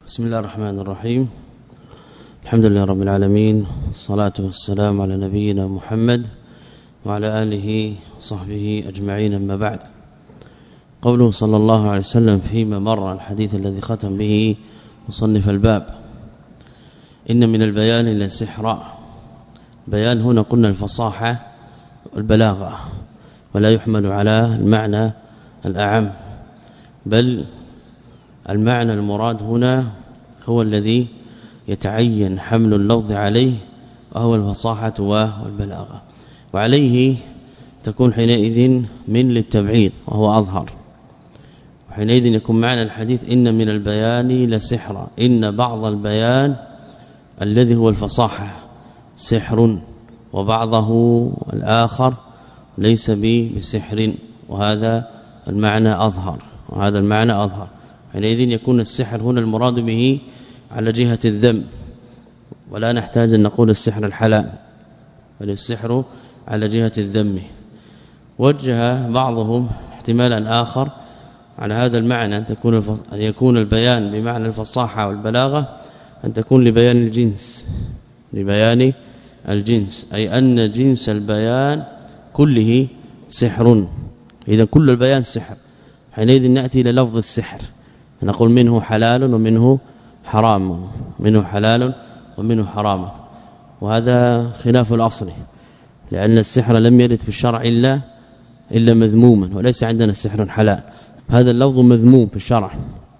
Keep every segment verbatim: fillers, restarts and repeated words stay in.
بسم الله الرحمن الرحيم. الحمد لله رب العالمين، الصلاة والسلام على نبينا محمد وعلى آله وصحبه أجمعين، أما بعد. قوله صلى الله عليه وسلم فيما مر الحديث الذي ختم به مصنف الباب: إن من البيان لسحرا. بيان هنا قلنا الفصاحة والبلاغة، ولا يحمل على المعنى الأعم، بل المعنى المراد هنا هو الذي يتعين حمل اللفظ عليه، وهو الفصاحة والبلاغة، وعليه تكون حينئذ من للتبعيض وهو أظهر. وحينئذ يكون معنى الحديث إن من البيان لسحرا، إن بعض البيان الذي هو الفصاحة سحر، وبعضه الآخر ليس بسحر، وهذا المعنى أظهر وهذا المعنى أظهر. حينئذ يكون السحر هنا المراد به على جهة الذم، ولا نحتاج أن نقول السحر الحلال، بل السحر على جهة الذم. وجه بعضهم احتمالا آخر على هذا المعنى، أن تكون أن يكون البيان بمعنى الفصاحة والبلاغة أن تكون لبيان الجنس، لبيان الجنس، أي أن جنس البيان كله سحر. إذا كل البيان سحر، حينئذ نأتي إلى لفظ السحر نقول منه حلال ومنه حرام، منه حلال ومنه حرام، وهذا خلاف الأصل، لأن السحر لم يرد في الشرع إلا إلا مذموما، وليس عندنا السحر حلال. هذا اللفظ مذموم في الشرع،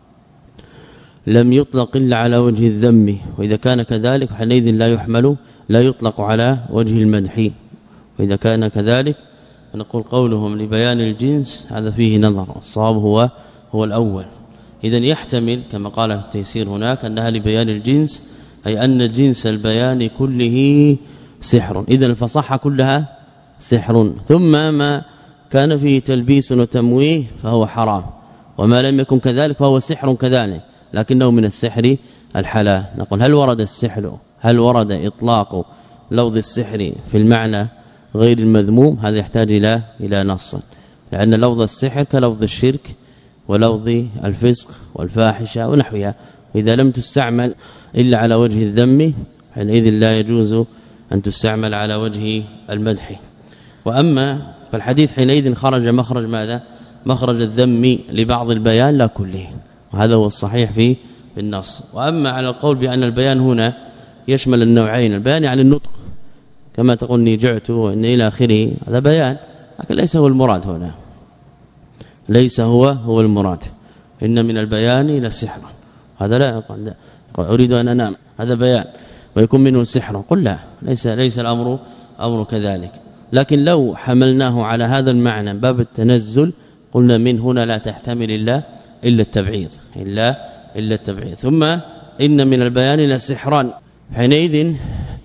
لم يطلق إلا على وجه الذم، وإذا كان كذلك حينئذ لا يحمل لا يطلق على وجه المدح. وإذا كان كذلك نقول قولهم لبيان الجنس هذا فيه نظر، الصواب هو هو الأول. إذن يحتمل كما قال في التيسير هناك أنها لبيان الجنس، أي أن جنس البيان كله سحر. إذن الفصاحة كلها سحر، ثم ما كان فيه تلبيس وتمويه فهو حرام، وما لم يكن كذلك فهو سحر كذلك، لكنه من السحر الحلال. نقول هل ورد السحر هل ورد إطلاق لفظ السحر في المعنى غير المذموم؟ هذا يحتاج إلى إلى نص، لأن لفظ السحر كلفظ الشرك ولفظ الفسق والفاحشة ونحوها، إذا لم تستعمل إلا على وجه الذم حينئذ لا يجوز أن تستعمل على وجه المدح. وأما فالحديث حينئذ خرج مخرج ماذا؟ مخرج الذم لبعض البيان لا كله، وهذا هو الصحيح في النص. وأما على القول بأن البيان هنا يشمل النوعين، البيان يعني النطق كما تقول اني جعت وان الى اخره، هذا بيان، لكن ليس هو المراد هنا، ليس هو هو المراد. إن من البيان لسحرا، هذا لا يقول اريد ان انام، هذا بيان، ويكون منه سحر، قل لا، ليس ليس الامر امر كذلك. لكن لو حملناه على هذا المعنى باب التنزل قلنا من هنا لا تحتمل الا الا التبعيض، الا الا التبعيض. ثم إن من البيان لسحرا، حينئذ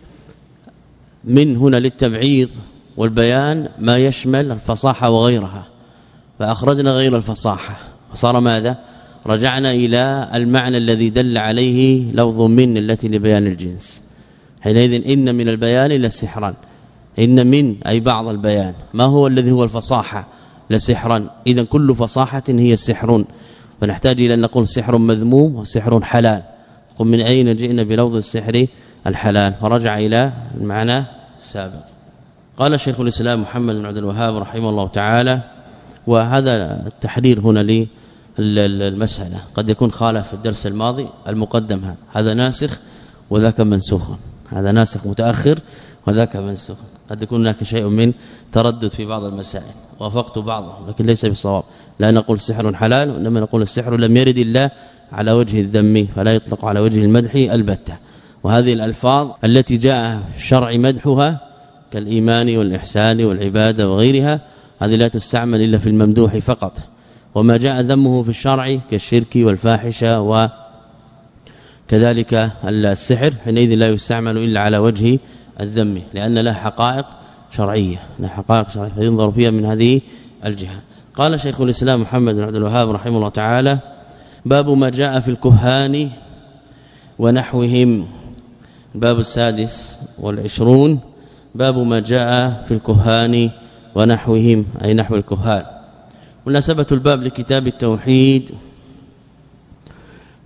من هنا للتبعيض والبيان ما يشمل الفصاحة وغيرها، فأخرجنا غير الفصاحة، فصار ماذا؟ رجعنا إلى المعنى الذي دل عليه لفظ من التي لبيان الجنس. حينئذ إن من البيان لسحرا، إن من أي بعض البيان، ما هو الذي هو الفصاحة لسحرا، إذا كل فصاحة هي سحر، فنحتاج إلى أن نقول سحر مذموم وسحر حلال. قل من أين جئنا بلفظ السحر الحلال؟ فرجع إلى المعنى السابق. قال شيخ الإسلام محمد بن عبد الوهاب رحمه الله تعالى، وهذا التحرير هنا للمسألة قد يكون خالف في الدرس الماضي المقدم، هذا هذا ناسخ وذاك منسوخ، هذا ناسخ متأخر وذاك منسوخ، قد يكون هناك شيء من تردد في بعض المسائل، وافقت بعضه لكن ليس بالصواب. لا نقول سحر حلال، وإنما نقول السحر لم يرد إلا على وجه الذم، فلا يطلق على وجه المدح البتة. وهذه الألفاظ التي جاء الشرع مدحها كالإيمان والإحسان والعبادة وغيرها، هذه لا تستعمل إلا في الممدوح فقط، وما جاء ذمه في الشرع كالشرك والفاحشة وكذلك السحر حينئذ لا يستعمل إلا على وجه الذم، لأن له حقائق شرعية، له حقائق شرعية فينظر فيها من هذه الجهة. قال شيخ الإسلام محمد بن عبد الوهاب رحمه الله تعالى: باب ما جاء في الكهان ونحوهم. الباب السادس والعشرون، باب ما جاء في الكهان ونحوهم، أي نحو الكهان. مناسبة الباب لكتاب التوحيد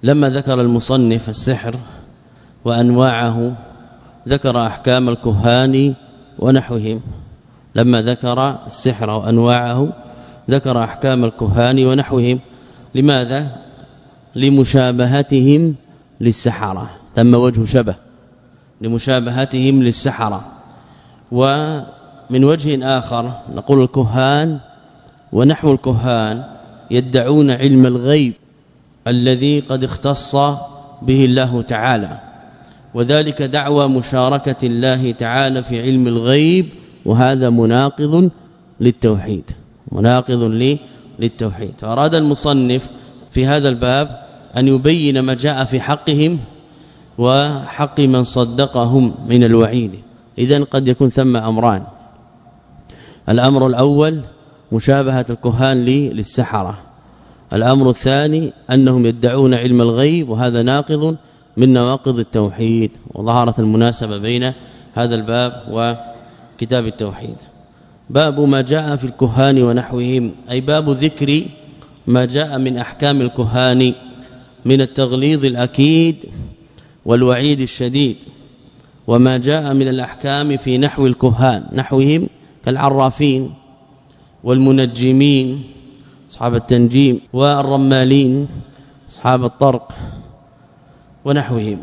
لما ذكر المصنف السحر وانواعه ذكر احكام الكهان ونحوهم. لما ذكر السحر وانواعه ذكر احكام الكهان ونحوهم. لماذا؟ لمشابهتهم للسحرة، ثم وجه شبه لمشابهتهم للسحرة. ومن وجه آخر نقول الكهان ونحو الكهان يدعون علم الغيب الذي قد اختص به الله تعالى، وذلك دعوى مشاركة الله تعالى في علم الغيب، وهذا مناقض للتوحيد مناقض للتوحيد. فأراد المصنف في هذا الباب أن يبين ما جاء في حقهم وحق من صدقهم من الوعيد. إذن قد يكون ثم أمران: الأمر الأول مشابهة الكهان للسحرة، الأمر الثاني أنهم يدعون علم الغيب، وهذا ناقض من نواقض التوحيد. وظهرت المناسبة بين هذا الباب وكتاب التوحيد. باب ما جاء في الكهان ونحوهم، أي باب ذكر ما جاء من أحكام الكهان من التغليظ الأكيد والوعيد الشديد، وما جاء من الأحكام في نحو الكهان نحوهم كالعرافين والمنجمين أصحاب التنجيم والرمالين أصحاب الطرق ونحوهم.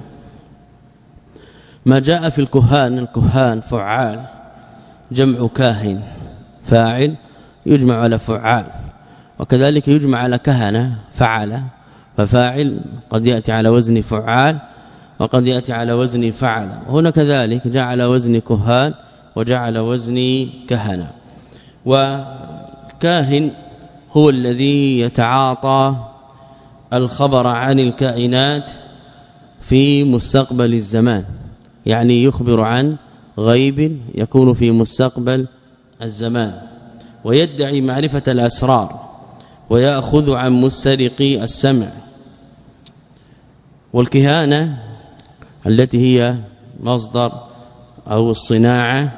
ما جاء في الكهان، الكهان فعال جمع كاهن، فاعل يجمع على فعال، وكذلك يجمع على كهنة فعل، ففاعل قد يأتي على وزن فعال وقد يأتي على وزن فعل. هنا كذلك جاء على وزن كهان وجاء على وزن كهنة. وكاهن هو الذي يتعاطى الخبر عن الكائنات في مستقبل الزمان، يعني يخبر عن غيب يكون في مستقبل الزمان، ويدعي معرفة الأسرار، ويأخذ عن مسترقي السمع. والكهانة التي هي مصدر أو الصناعة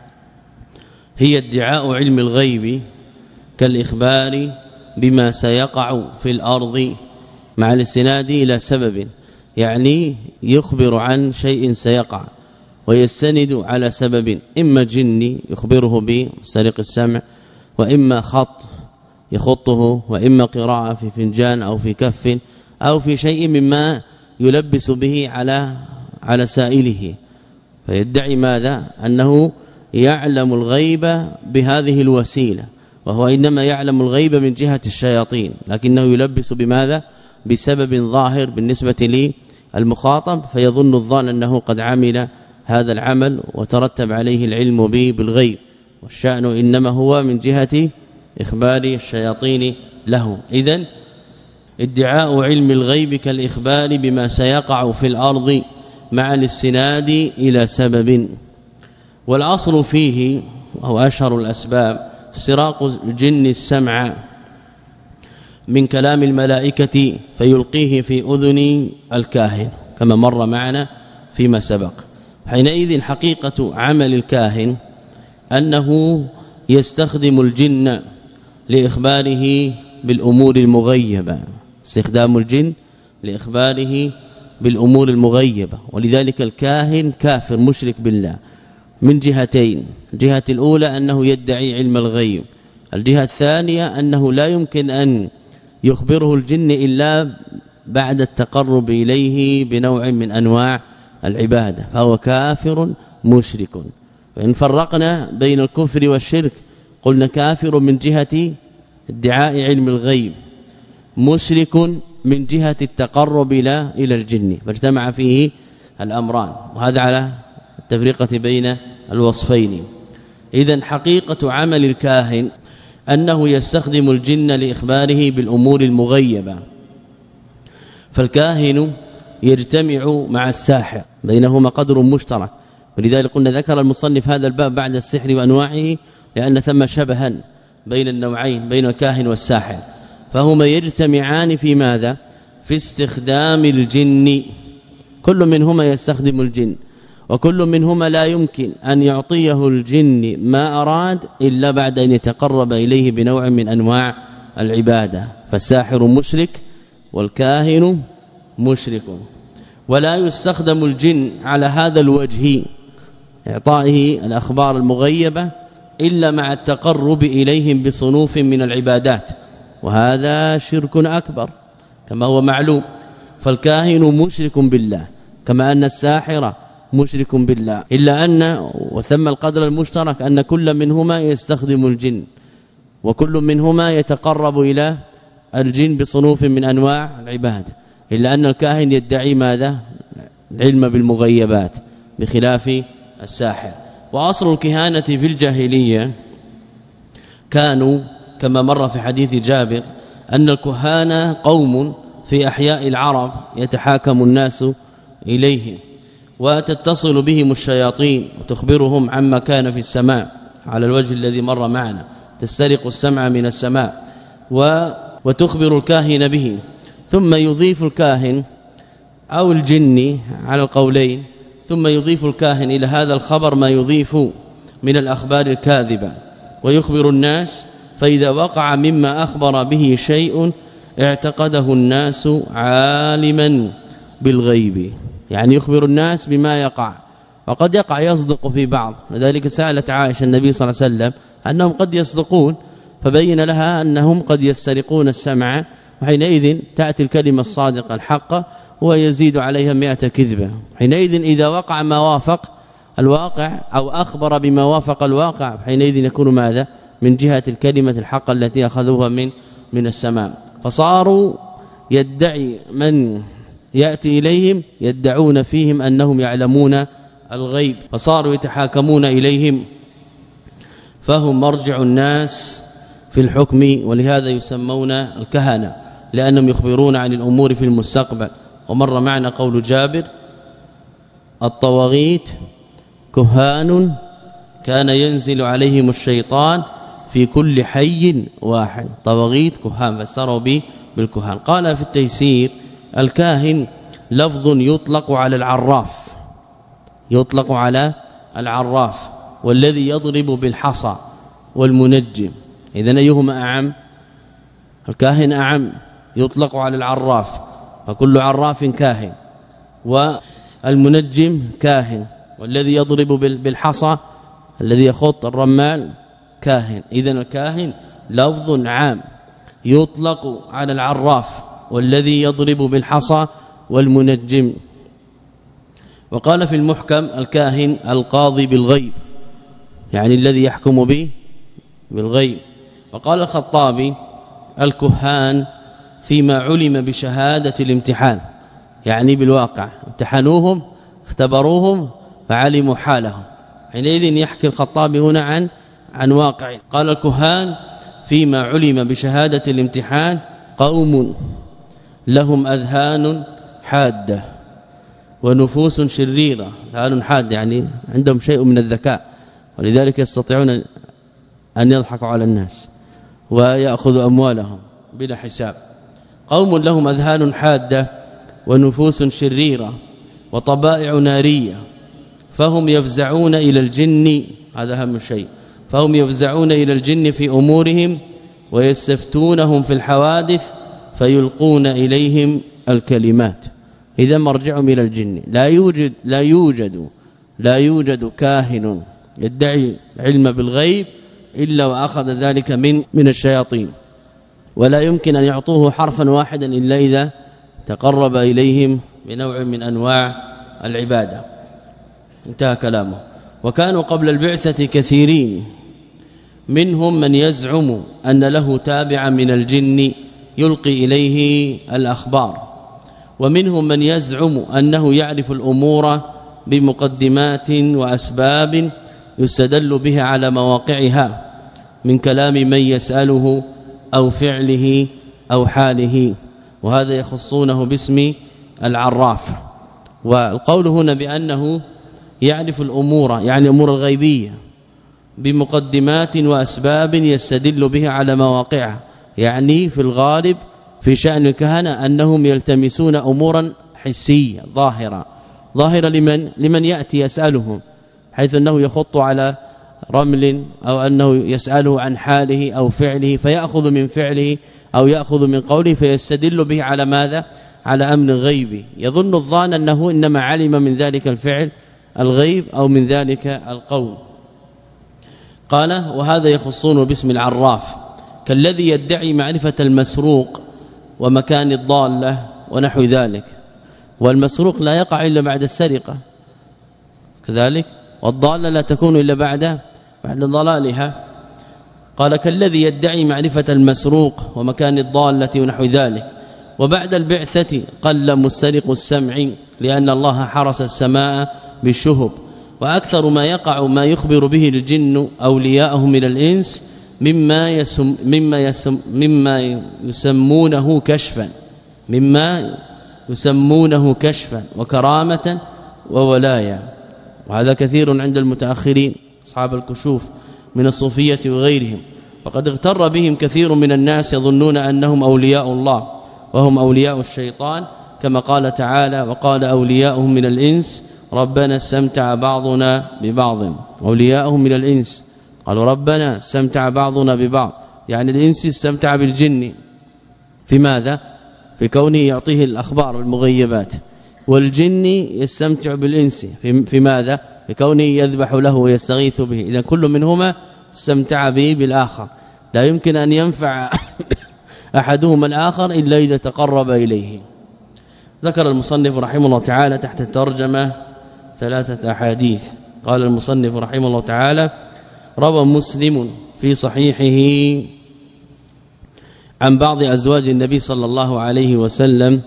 هي ادعاء علم الغيب كالإخبار بما سيقع في الأرض مع الاستناد إلى سبب، يعني يخبر عن شيء سيقع ويستند على سبب، إما جني يخبره بسرق السمع، وإما خط يخطه، وإما قراءة في فنجان أو في كف أو في شيء مما يلبس به على على سائله. فيدعي ماذا؟ أنه يعلم الغيب بهذه الوسيلة، وهو إنما يعلم الغيب من جهة الشياطين، لكنه يلبس بماذا؟ بسبب ظاهر بالنسبة للمخاطب، فيظن الظان أنه قد عمل هذا العمل وترتب عليه العلم به بالغيب، والشأن إنما هو من جهة إخبار الشياطين له. إذن ادعاء علم الغيب كالإخبار بما سيقع في الأرض مع الاستناد إلى سبب. والأصل فيه وهو أشهر الأسباب استراق الجن السمع من كلام الملائكة فيلقيه في أذن الكاهن كما مر معنا فيما سبق. حينئذ حقيقة عمل الكاهن أنه يستخدم الجن لإخباره بالأمور المغيبة، استخدام الجن لإخباره بالأمور المغيبة. ولذلك الكاهن كافر مشرك بالله من جهتين: الجهة الأولى أنه يدعي علم الغيب، الجهة الثانية أنه لا يمكن أن يخبره الجن إلا بعد التقرب إليه بنوع من أنواع العبادة، فهو كافر مشرك. وإن فرقنا بين الكفر والشرك قلنا كافر من جهة ادعاء علم الغيب، مشرك من جهة التقرب إلى إلى الجن، فاجتمع فيه الأمران، وهذا على التفرقة بين الوصفين. إذن حقيقة عمل الكاهن أنه يستخدم الجن لإخباره بالأمور المغيبة. فالكاهن يجتمع مع الساحر، بينهما قدر مشترك، ولذلك قلنا ذكر المصنف هذا الباب بعد السحر وأنواعه لأن ثم شبها بين النوعين بين الكاهن والساحر، فهما يجتمعان في ماذا؟ في استخدام الجن. كل منهما يستخدم الجن، وكل منهما لا يمكن أن يعطيه الجن ما أراد إلا بعد أن يتقرب إليه بنوع من أنواع العبادة. فالساحر مشرك والكاهن مشرك. ولا يستخدم الجن على هذا الوجه إعطائه الأخبار المغيبة إلا مع التقرب إليهم بصنوف من العبادات، وهذا شرك أكبر كما هو معلوم. فالكاهن مشرك بالله كما أن الساحر مشرك بالله، إلا أن وثم القدر المشترك أن كل منهما يستخدم الجن، وكل منهما يتقرب إلى الجن بصنوف من أنواع العبادة، إلا أن الكاهن يدعي ماذا؟ العلم بالمغيبات بخلاف الساحر. وأصل الكهانة في الجاهلية كانوا كما مر في حديث جابر أن الكهانة قوم في أحياء العرب يتحاكم الناس إليهم وتتصل بهم الشياطين وتخبرهم عما كان في السماء على الوجه الذي مر معنا، تسترق السمع من السماء وتخبر الكاهن به، ثم يضيف الكاهن أو الجن على القولين، ثم يضيف الكاهن إلى هذا الخبر ما يضيف من الأخبار الكاذبة ويخبر الناس، فإذا وقع مما أخبر به شيء اعتقده الناس عالما بالغيب، يعني يخبر الناس بما يقع، وقد يقع يصدق في بعض. لذلك سألت عائشة النبي صلى الله عليه وسلم أنهم قد يصدقون، فبين لها أنهم قد يسترقون السمع، وحينئذ تأتي الكلمة الصادقة الحقة ويزيد عليها مئة كذبة. حينئذ إذا وقع ما وافق الواقع أو أخبر بما وافق الواقع، حينئذ يكون ماذا؟ من جهة الكلمة الحقة التي أخذوها من من السماء. فصاروا يدعي من يأتي إليهم يدعون فيهم أنهم يعلمون الغيب، فصاروا يتحاكمون إليهم، فهم مرجع الناس في الحكم، ولهذا يسمون الكهنة لأنهم يخبرون عن الأمور في المستقبل. ومر معنا قول جابر: الطواغيت كهان كان ينزل عليهم الشيطان في كل حي واحد. طواغيت كهان فسروا به بالكهان. قال في التيسير: الكاهن لفظ يطلق على العراف، يطلق على العراف والذي يضرب بالحصى والمنجم. إذن أيهما أعم؟ الكاهن أعم، يطلق على العراف، فكل عراف كاهن، والمنجم كاهن، والذي يضرب بالحصى الذي يخط الرمال كاهن. إذن الكاهن لفظ عام يطلق على العراف والذي يضرب بالحصى والمنجم. وقال في المحكم: الكاهن القاضي بالغيب، يعني الذي يحكم به بالغيب. وقال الخطابي: الكهان فيما علم بشهادة الامتحان، يعني بالواقع امتحنوهم اختبروهم فعلموا حالهم. حينئذ يحكي الخطابي هنا عن عن واقع. قال: الكهان فيما علم بشهادة الامتحان قوم لهم أذهان حادة ونفوس شريرة. أذهان حادة يعني عندهم شيء من الذكاء، ولذلك يستطيعون أن يضحكوا على الناس ويأخذوا أموالهم بلا حساب. قوم لهم أذهان حادة ونفوس شريرة وطبائع نارية، فهم يفزعون إلى الجن، هذا أهم شيء، فهم يفزعون إلى الجن في أمورهم ويستفتونهم في الحوادث فيلقون إليهم الكلمات. إذا مرجعهم إلى الجن. لا يوجد لا يوجد لا يوجد كاهن يدعي علم بالغيب إلا وأخذ ذلك من من الشياطين، ولا يمكن أن يعطوه حرفا واحدا إلا إذا تقرب إليهم بنوع من أنواع العبادة. انتهى كلامه. وكانوا قبل البعثة كثيرين، منهم من يزعم أن له تابعا من الجن يلقي إليه الأخبار، ومنهم من يزعم أنه يعرف الأمور بمقدمات وأسباب يستدل بها على مواقعها من كلام من يسأله أو فعله أو حاله، وهذا يخصونه باسم العراف. والقول هنا بأنه يعرف الأمور يعني أمور الغيبية بمقدمات وأسباب يستدل بها على مواقعها، يعني في الغالب في شأن الكهنة أنهم يلتمسون أمورا حسية ظاهرة ظاهرة لمن لمن يأتي يسألهم، حيث أنه يخط على رمل أو أنه يسأله عن حاله أو فعله، فيأخذ من فعله أو يأخذ من قوله فيستدل به على ماذا؟ على أمر غيبي يظن الظان أنه إنما علم من ذلك الفعل الغيب أو من ذلك القول. قال وهذا يخصون باسم العراف كالذي يدعي معرفة المسروق ومكان الضالة ونحو ذلك، والمسروق لا يقع إلا بعد السرقة كذلك، والضالة لا تكون إلا بعد بعد ضلالها. قال كالذي يدعي معرفة المسروق ومكان الضالة ونحو ذلك، وبعد البعثة قل مسترق السمع لأن الله حرس السماء بالشهب. وأكثر ما يقع ما يخبر به الجن أولياءه من الإنس مما يسم مما يسم مما يسمونه كشفا مما يسمونه كشفا وكرامة وولايا، وهذا كثير عند المتأخرين أصحاب الكشوف من الصوفية وغيرهم. وقد اغتر بهم كثير من الناس يظنون أنهم أولياء الله وهم أولياء الشيطان، كما قال تعالى وقال أولياؤهم من الإنس ربنا استمتع بعضنا ببعض. أولياؤهم من الإنس قالوا ربنا استمتع بعضنا ببعض، يعني الإنس استمتع بالجن في ماذا؟ في كونه يعطيه الأخبار والمغيبات، والجن يستمتع بالإنس في, في ماذا؟ في كونه يذبح له ويستغيث به. إذا كل منهما استمتع به بالآخر، لا يمكن أن ينفع أحدهما الآخر إلا إذا تقرب إليه. ذكر المصنف رحمه الله تعالى تحت الترجمة ثلاثة أحاديث. قال المصنف رحمه الله تعالى روى مسلم في صحيحه عن بعض أزواج النبي صلى الله عليه وسلم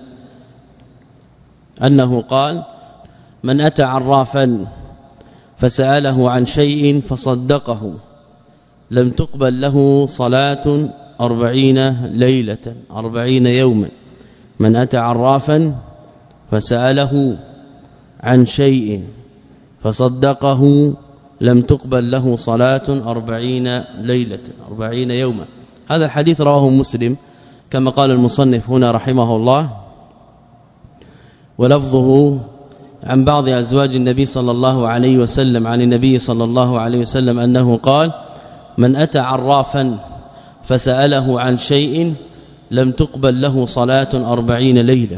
أنه قال من أتى عرافا فسأله عن شيء فصدقه لم تقبل له صلاة أربعين ليلة أربعين يوما. من أتى عرافا فسأله عن شيء فصدقه لم تقبل له صلاة أربعين ليلة أربعين يوما. هذا الحديث رواه مسلم كما قال المصنف هنا رحمه الله، ولفظه عن بعض أزواج النبي صلى الله عليه وسلم عن النبي صلى الله عليه وسلم أنه قال من أتى عرافا فسأله عن شيء لم تقبل له صلاة أربعين ليلة.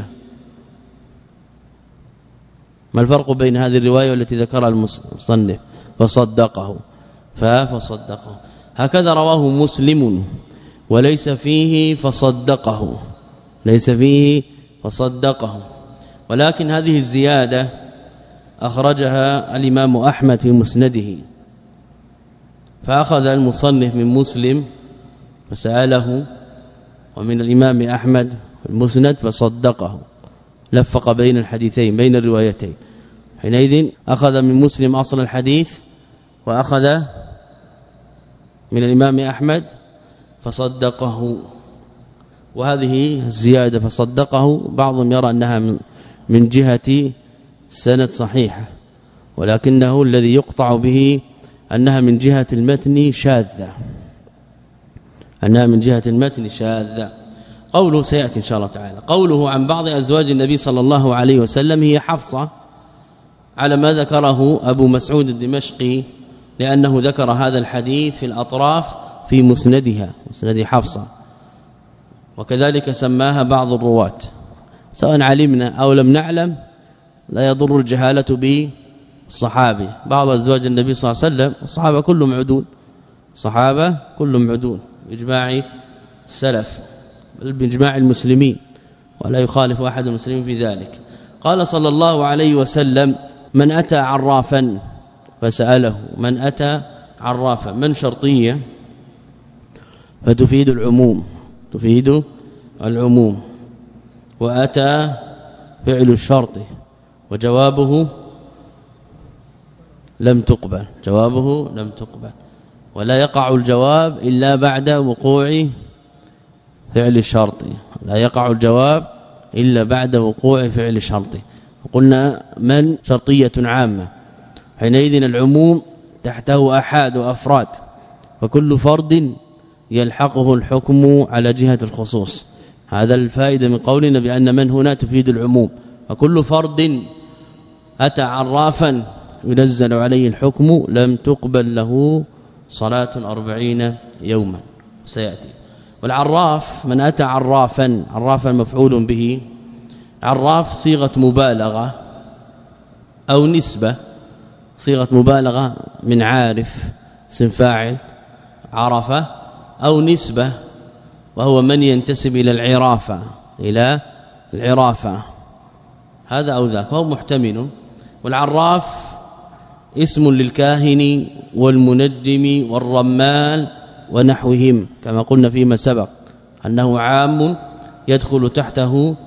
ما الفرق بين هذه الرواية والتي ذكرها المصنف؟ فصدقه فصدقه هكذا رواه مسلم وليس فيه فصدقه ليس فيه فصدقه، ولكن هذه الزيادة أخرجها الإمام أحمد في مسنده، فأخذ المصنف من مسلم فسأله، ومن الإمام أحمد المسند فصدقه، لفق بين الحديثين بين الروايتين. حينئذ أخذ من مسلم أصل الحديث وأخذ من الإمام أحمد فصدقه. وهذه الزيادة فصدقه بعضهم يرى أنها من من جهة سند صحيحة، ولكنه الذي يقطع به أنها من جهة المتن شاذة أنها من جهة المتن شاذة. قوله سيأتي إن شاء الله تعالى. قوله عن بعض أزواج النبي صلى الله عليه وسلم هي حفصة على ما ذكره أبو مسعود الدمشقي، لأنه ذكر هذا الحديث في الأطراف في مسندها مسند حفصة، وكذلك سماها بعض الرواة. سواء علمنا أو لم نعلم لا يضر الجهالة بالصحابي. بعض أزواج النبي صلى الله عليه وسلم الصحابة كلهم عدول صحابة كلهم عدول بإجماع السلف بل بإجماع المسلمين، ولا يخالف أحد المسلمين في ذلك. قال صلى الله عليه وسلم من أتى عرافا فسأله. من أتى عرافا من شرطية فتفيد العموم تفيد العموم وأتى فعل الشرط وجوابه لم تقبل جوابه لم تقبل ولا يقع الجواب إلا بعد وقوع فعل الشرط لا يقع الجواب إلا بعد وقوع فعل الشرط. قلنا من شرطية عامة، حينئذ العموم تحته أحاد وأفراد، فكل فرد يلحقه الحكم على جهة الخصوص. هذا الفائدة من قولنا بأن من هنا تفيد العموم، فكل فرد أتى عرافا ينزل عليه الحكم لم تقبل له صلاة أربعين يوما سيأتي. والعراف من أتى عرافا عرافا مفعول به عراف صيغة مبالغة أو نسبة، صيغة مبالغة من عارف اسم فاعل عرفة، أو نسبة وهو من ينتسب إلى العرافة إلى العرافة، هذا أو ذاك هو محتمل. والعراف اسم للكاهن والمنجم والرمال ونحوهم كما قلنا فيما سبق أنه عام يدخل تحته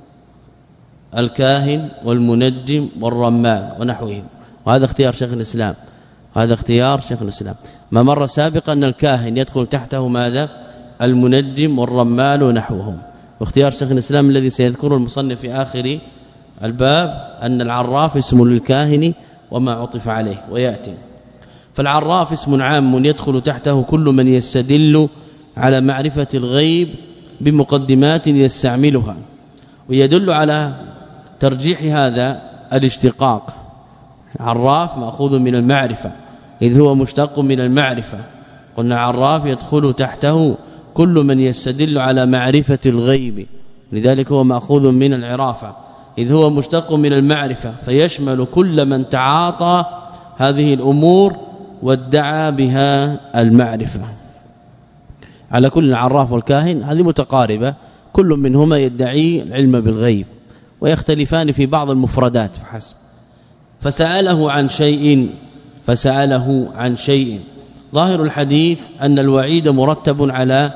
الكاهن والمنجم والرمال ونحوهم، وهذا اختيار شيخ الإسلام، هذا اختيار شيخ الإسلام. ما مر سابقا أن الكاهن يدخل تحته ماذا؟ المنجم والرمال ونحوهم. واختيار شيخ الإسلام الذي سيذكره المصنف في آخر الباب أن العراف اسم للكاهن وما عطف عليه ويأتي. فالعراف اسم عام يدخل تحته كل من يستدل على معرفة الغيب بمقدمات يستعملها، ويدل على ترجيح هذا الاشتقاق. عراف مأخوذ من المعرفة إذ هو مشتق من المعرفة، قلنا عراف يدخل تحته كل من يستدل على معرفة الغيب، لذلك هو مأخوذ من العرافة إذ هو مشتق من المعرفة، فيشمل كل من تعاطى هذه الأمور وادعى بها المعرفة. على كل العراف والكاهن هذه متقاربة، كل منهما يدعي العلم بالغيب ويختلفان في بعض المفردات فحسب. فسأله عن شيء فسأله عن شيء ظاهر الحديث أن الوعيد مرتب على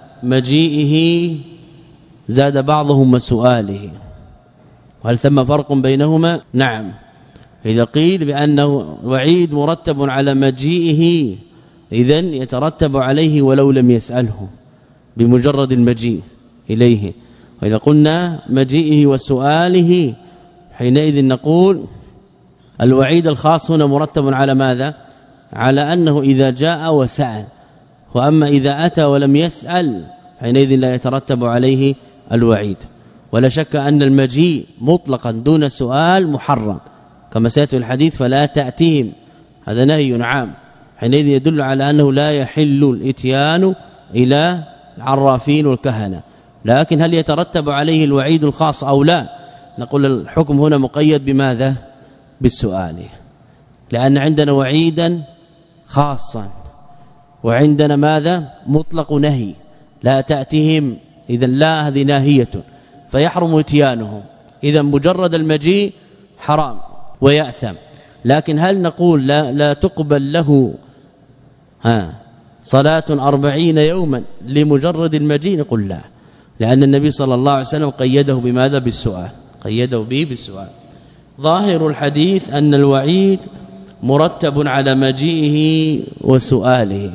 مجيئه، زاد بعضهم سؤاله. وهل ثم فرق بينهما؟ نعم، إذا قيل بأنه وعيد مرتب على مجيئه إذن يترتب عليه ولو لم يسأله بمجرد المجيء إليه، وإذا قلنا مجيئه وسؤاله حينئذ نقول الوعيد الخاص هنا مرتب على ماذا؟ على أنه إذا جاء وسأل، وأما إذا أتى ولم يسأل حينئذ لا يترتب عليه الوعيد. ولا شك أن المجيء مطلقا دون سؤال محرم كما سيأتي الحديث فلا تأتيهم، هذا نهي عام، حينئذ يدل على أنه لا يحل الاتيان إلى العرافين والكهنة. لكن هل يترتب عليه الوعيد الخاص أو لا؟ نقول الحكم هنا مقيد بماذا؟ بالسؤال، لأن عندنا وعيدا خاصا وعندنا ماذا؟ مطلق نهي لا تأتيهم، إذا لا هذه ناهية فيحرم اتيانهم، إذا مجرد المجيء حرام ويأثم. لكن هل نقول لا, لا تقبل له ها صلاة أربعين يوما لمجرد المجيء؟ نقول لا، لأن النبي صلى الله عليه وسلم قيده بماذا؟ بالسؤال، قيده به بالسؤال. ظاهر الحديث أن الوعيد مرتب على مجيئه وسؤاله.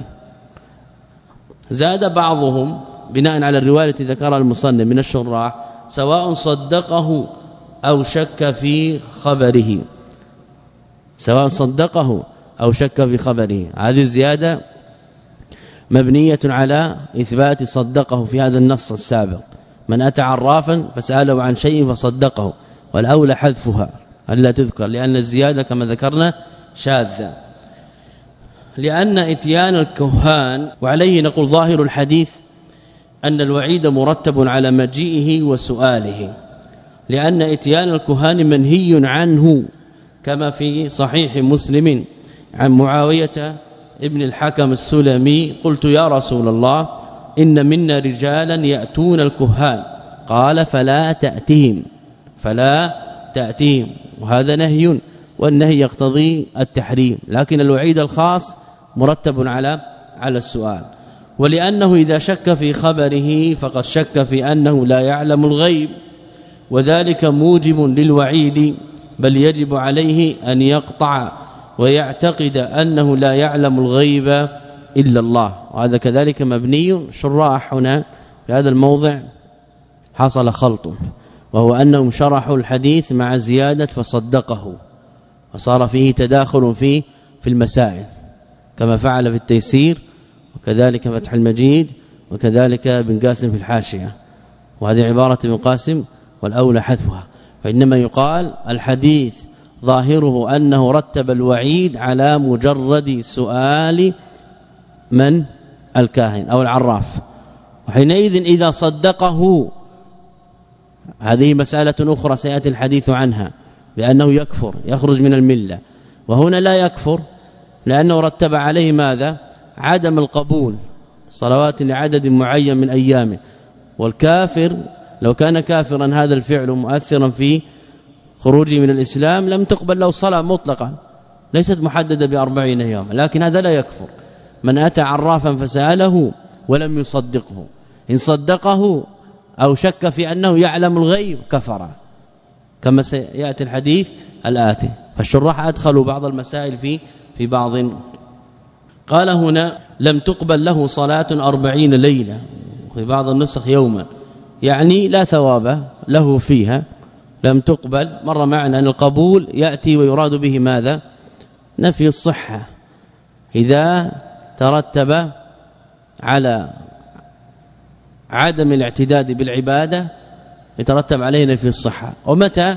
زاد بعضهم بناء على الرواية التي ذكرها المصنف من الشراح سواء صدقه أو شك في خبره، سواء صدقه أو شك في خبره. هذه الزيادة مبنية على إثبات صدقه في هذا النص السابق، من أتى عرافا فسأله عن شيء فصدقه، والأولى حذفها ألا تذكر لأن الزيادة كما ذكرنا شاذة، لأن اتيان الكهان. وعليه نقول ظاهر الحديث أن الوعيد مرتب على مجيئه وسؤاله، لأن اتيان الكهان منهي عنه كما في صحيح مسلم عن معاوية ابن الحكم السلمي قلت يا رسول الله إن منا رجالا يأتون الكهان، قال فلا تأتهم فلا تأتهم، وهذا نهي والنهي يقتضي التحريم، لكن الوعيد الخاص مرتب على على السؤال. ولأنه إذا شك في خبره فقد شك في أنه لا يعلم الغيب، وذلك موجب للوعيد، بل يجب عليه أن يقطع ويعتقد أنه لا يعلم الغيب إلا الله. وهذا كذلك مبني. شراح هنا في هذا الموضع حصل خلط، وهو أنهم شرحوا الحديث مع زيادة فصدقه، وصار فيه تداخل في في المسائل كما فعل في التيسير، وكذلك فتح المجيد، وكذلك ابن قاسم في الحاشية. وهذه عبارة ابن قاسم والأولى حذفها، فإنما يقال الحديث ظاهره أنه رتب الوعيد على مجرد سؤال من؟ الكاهن أو العراف، وحينئذ إذا صدقه هذه مسألة أخرى سيأتي الحديث عنها بأنه يكفر يخرج من الملة، وهنا لا يكفر لأنه رتب عليه ماذا؟ عدم القبول صلوات لعدد معين من أيامه. والكافر لو كان كافرا هذا الفعل مؤثرا في خروجه من الإسلام لم تقبل له صلاة مطلقا ليست محددة بأربعين يوما، لكن هذا لا يكفر. من أتى عرافا فسأله ولم يصدقه، إن صدقه أو شك في أنه يعلم الغيب كفر، كما سيأتي الحديث الآتي. فالشراح أدخلوا بعض المسائل في في بعض. قال هنا لم تقبل له صلاة أربعين ليلة، في بعض النسخ يوما، يعني لا ثواب له فيها. لم تقبل مر معنا أن القبول يأتي ويراد به ماذا؟ نفي الصحة إذا ترتب على عدم الاعتداد بالعبادة يترتب عليه نفي الصحة. ومتى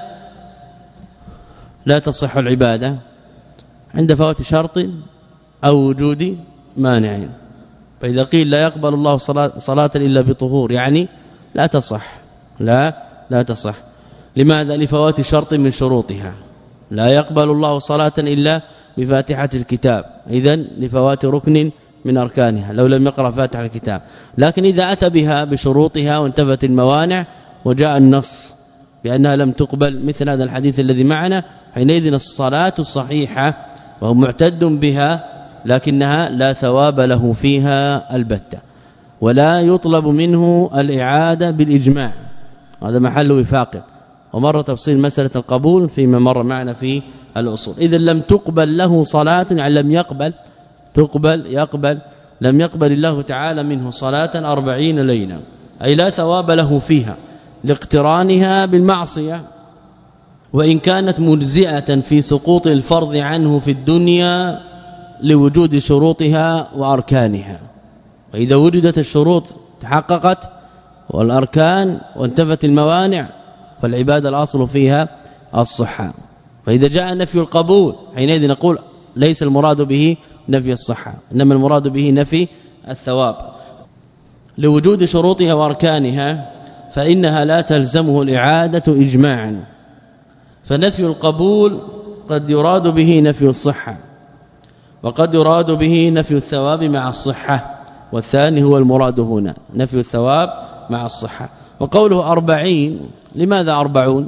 لا تصح العبادة؟ عند فوات شرط أو وجود مانع. فإذا قيل لا يقبل الله صلاة, صلاة إلا بطهور يعني لا تصح، لا لا تصح. لماذا؟ لفوات شرط من شروطها. لا يقبل الله صلاة إلا بفاتحة الكتاب، إذن لفوات ركن من أركانها لو لم يقرأ فاتحة الكتاب. لكن إذا أتى بها بشروطها وانتفت الموانع وجاء النص بأنها لم تقبل مثل هذا الحديث الذي معنا، حينئذ الصلاة الصحيحة وهو معتد بها لكنها لا ثواب له فيها البتة، ولا يطلب منه الإعادة بالإجماع، هذا محل وفاق. ومر تفصيل مسألة القبول فيما مر معنا في الأصول. إذا لم تقبل له صلاة يعني لم يقبل تقبل يقبل لم يقبل الله تعالى منه صلاة أربعين ليلة، أي لا ثواب له فيها لاقترانها بالمعصية، وإن كانت مجزئة في سقوط الفرض عنه في الدنيا لوجود شروطها وأركانها. وإذا وجدت الشروط تحققت والأركان وانتفت الموانع فالعبادة الأصل فيها الصحة. فإذا جاء نفي القبول حينئذ نقول ليس المراد به نفي الصحة، إنما المراد به نفي الثواب لوجود شروطها وأركانها، فإنها لا تلزمه الإعادة إجماعا. فنفي القبول قد يراد به نفي الصحة، وقد يراد به نفي الثواب مع الصحة، والثاني هو المراد هنا نفي الثواب مع الصحة. وقوله أربعين، لماذا أربعون؟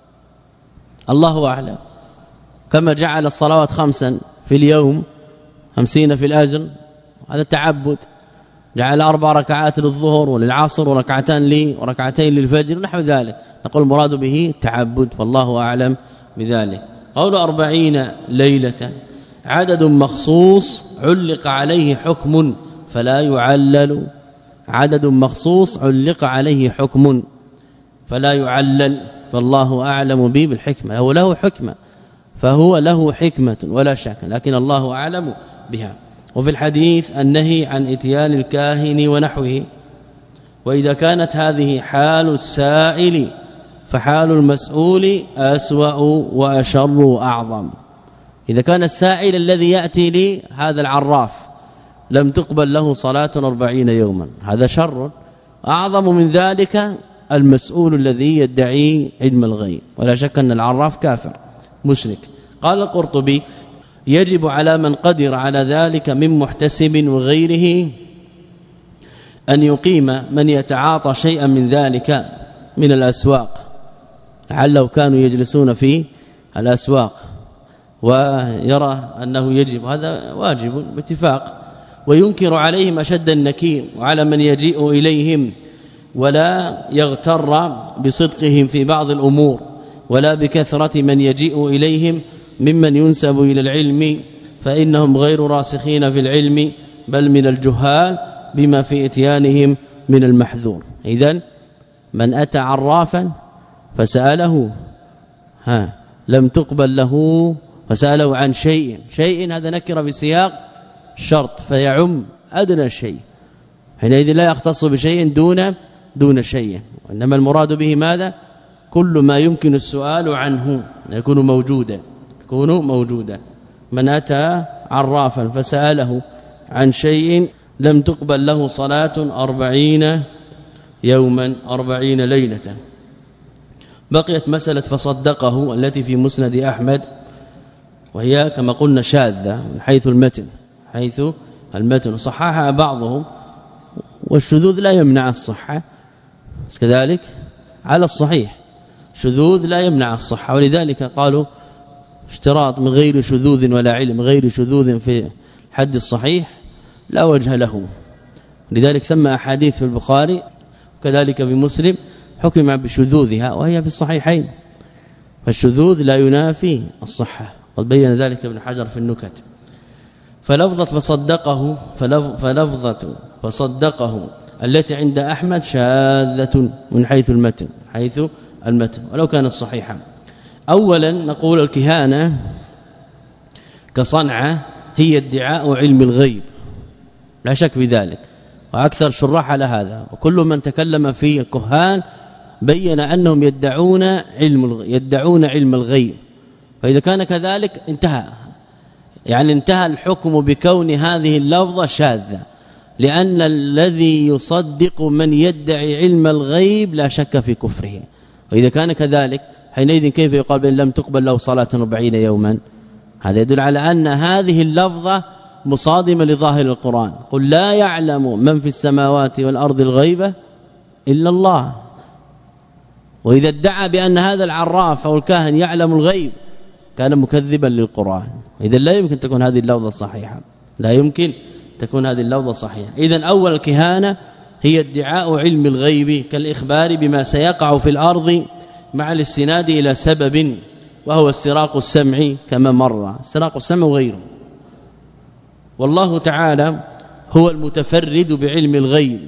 الله أعلم. كما جعل الصلوات خمسا في اليوم خمسين في الأجر، هذا تعبد. جعل أربع ركعات للظهر وللعصر وركعتان لي وركعتين للفجر ونحو ذلك، نقول المراد به تعبد، والله أعلم بذلك. قول أربعين ليلة عدد مخصوص علق عليه حكم فلا يعلل، عدد مخصوص علق عليه حكم فلا يعلل، فالله أعلم به بالحكمة. هو له حكمة فهو له حكمة ولا شك، لكن الله أعلم بها. وفي الحديث النهي عن اتيان الكاهن ونحوه. وإذا كانت هذه حال السائل فحال المسؤول أسوأ وأشر وأعظم. إذا كان السائل الذي يأتي لي هذا العراف لم تقبل له صلاة أربعين يوما، هذا شر. أعظم من ذلك المسؤول الذي يدعي علم الغيب، ولا شك أن العراف كافر مشرك. قال القرطبي يجب على من قدر على ذلك من محتسب وغيره أن يقيم من يتعاطى شيئا من ذلك من الأسواق، لعله كانوا يجلسون في الأسواق ويرى أنه يجب، هذا واجب باتفاق. وينكر عليهم أشد النكير، وعلى من يجيء إليهم ولا يغتر بصدقهم في بعض الأمور، ولا بكثرة من يجيء إليهم ممن ينسب إلى العلم، فإنهم غير راسخين في العلم بل من الجهال بما في اتيانهم من المحذور. إذن من أتى عرافا فسأله ها لم تقبل له، فسأله عن شيء شيء هذا نكر بسياق شرط فيعم أدنى شيء، حينئذ لا يختص بشيء دون دون شيء، وإنما المراد به ماذا؟ كل ما يمكن السؤال عنه يكون موجودا يكون موجودا. من أتى عرافا فسأله عن شيء لم تقبل له صلاة أربعين يوما أربعين ليلة. بقيت مسألة فصدقه التي في مسند أحمد، وهي كما قلنا شاذة من حيث المتن، حيث المتن صححها بعضهم، والشذوذ لا يمنع الصحة كذلك على الصحيح، شذوذ لا يمنع الصحة، ولذلك قالوا اشتراط من غير شذوذ ولا علم، غير شذوذ في حد الصحيح لا وجه له. لذلك ثم أحاديث في البخاري وكذلك في مسلم حكم بشذوذها وهي في الصحيحين، فالشذوذ لا ينافي الصحة، قد بين ذلك ابن حجر في النكت. فلفظة فصدقه فلفظة فصدقه التي عند أحمد شاذة من حيث المتن، حيث المتن ولو كانت صحيحة. اولا نقول الكهانة كصنعة هي ادعاء علم الغيب، لا شك في ذلك، واكثر شراح على هذا، وكل من تكلم في الكهان بين انهم يدعون علم يدعون علم الغيب، فاذا كان كذلك انتهى، يعني انتهى الحكم بكون هذه اللفظة شاذة، لأن الذي يصدق من يدعي علم الغيب لا شك في كفره. وإذا كان كذلك حينئذ كيف يقال بأن لم تقبل له صلاة أربعين يوما؟ هذا يدل على أن هذه اللفظة مصادمة لظاهر القرآن. قل لا يعلم من في السماوات والأرض الغيبة إلا الله. وإذا ادعى بأن هذا العراف أو الكاهن يعلم الغيب كان مكذبا للقرآن. إذا لا يمكن تكون هذه اللفظة صحيحة، لا يمكن تكون هذه اللفظة صحيحة. إذن أول الكهانة هي ادعاء علم الغيب كالإخبار بما سيقع في الأرض مع الاستناد إلى سبب، وهو استراق السمع كما مر، استراق السمع وغيره. والله تعالى هو المتفرد بعلم الغيب،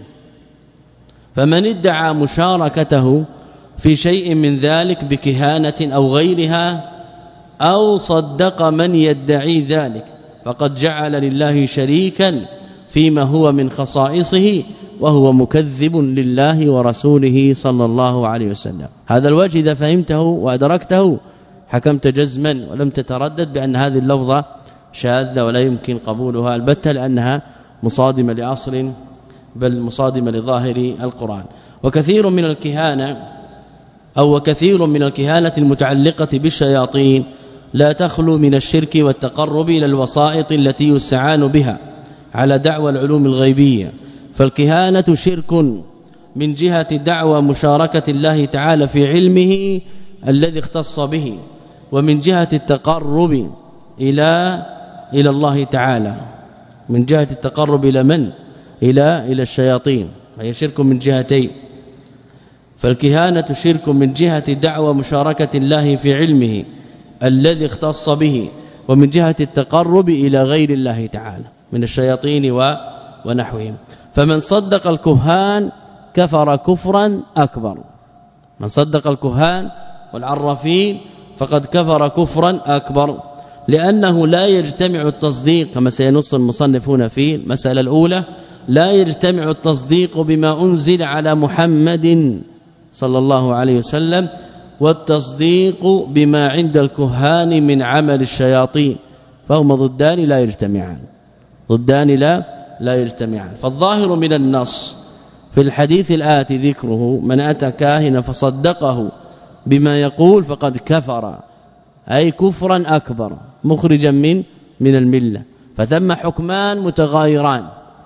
فمن ادعى مشاركته في شيء من ذلك بكهانة أو غيرها أو صدق من يدعي ذلك فقد جعل لله شريكا فيما هو من خصائصه، وهو مكذب لله ورسوله صلى الله عليه وسلم. هذا الوجه إذا فهمته وأدركته حكمت جزما ولم تتردد بأن هذه اللفظة شاذة ولا يمكن قبولها البتة، لأنها مصادمة لأصل بل مصادمة لظاهر القرآن. وكثير من الكهانة أو وكثير من الكهانة المتعلقة بالشياطين لا تخلو من الشرك والتقرب إلى الوسائط التي يستعان بها على دعوى العلوم الغيبية. فالكهانة شرك من جهة دعوى مشاركة الله تعالى في علمه الذي اختص به، ومن جهة التقرب إلى إلى الله تعالى، من جهة التقرب إلى من؟ إلى إلى الشياطين، هي شرك من جهتين. فالكهانة شرك من جهة دعوى مشاركة الله في علمه الذي اختص به، ومن جهة التقرب إلى غير الله تعالى من الشياطين ونحوهم. فمن صدق الكهان كفر كفرا أكبر، من صدق الكهان والعرافين فقد كفر كفرا أكبر، لأنه لا يجتمع التصديق كما سينص المصنفون في المسألة الأولى، لا يجتمع التصديق بما أنزل على محمد صلى الله عليه وسلم والتصديق بما عند الكهان من عمل الشياطين، فهما ضدان لا يجتمعان، ضدان لا لا يجتمعان. فالظاهر من النص في الحديث الآتي ذكره من أتى كاهنا فصدقه بما يقول فقد كفر، أي كفرا أكبر مخرجا من من الملة. فثم حكمان متغايران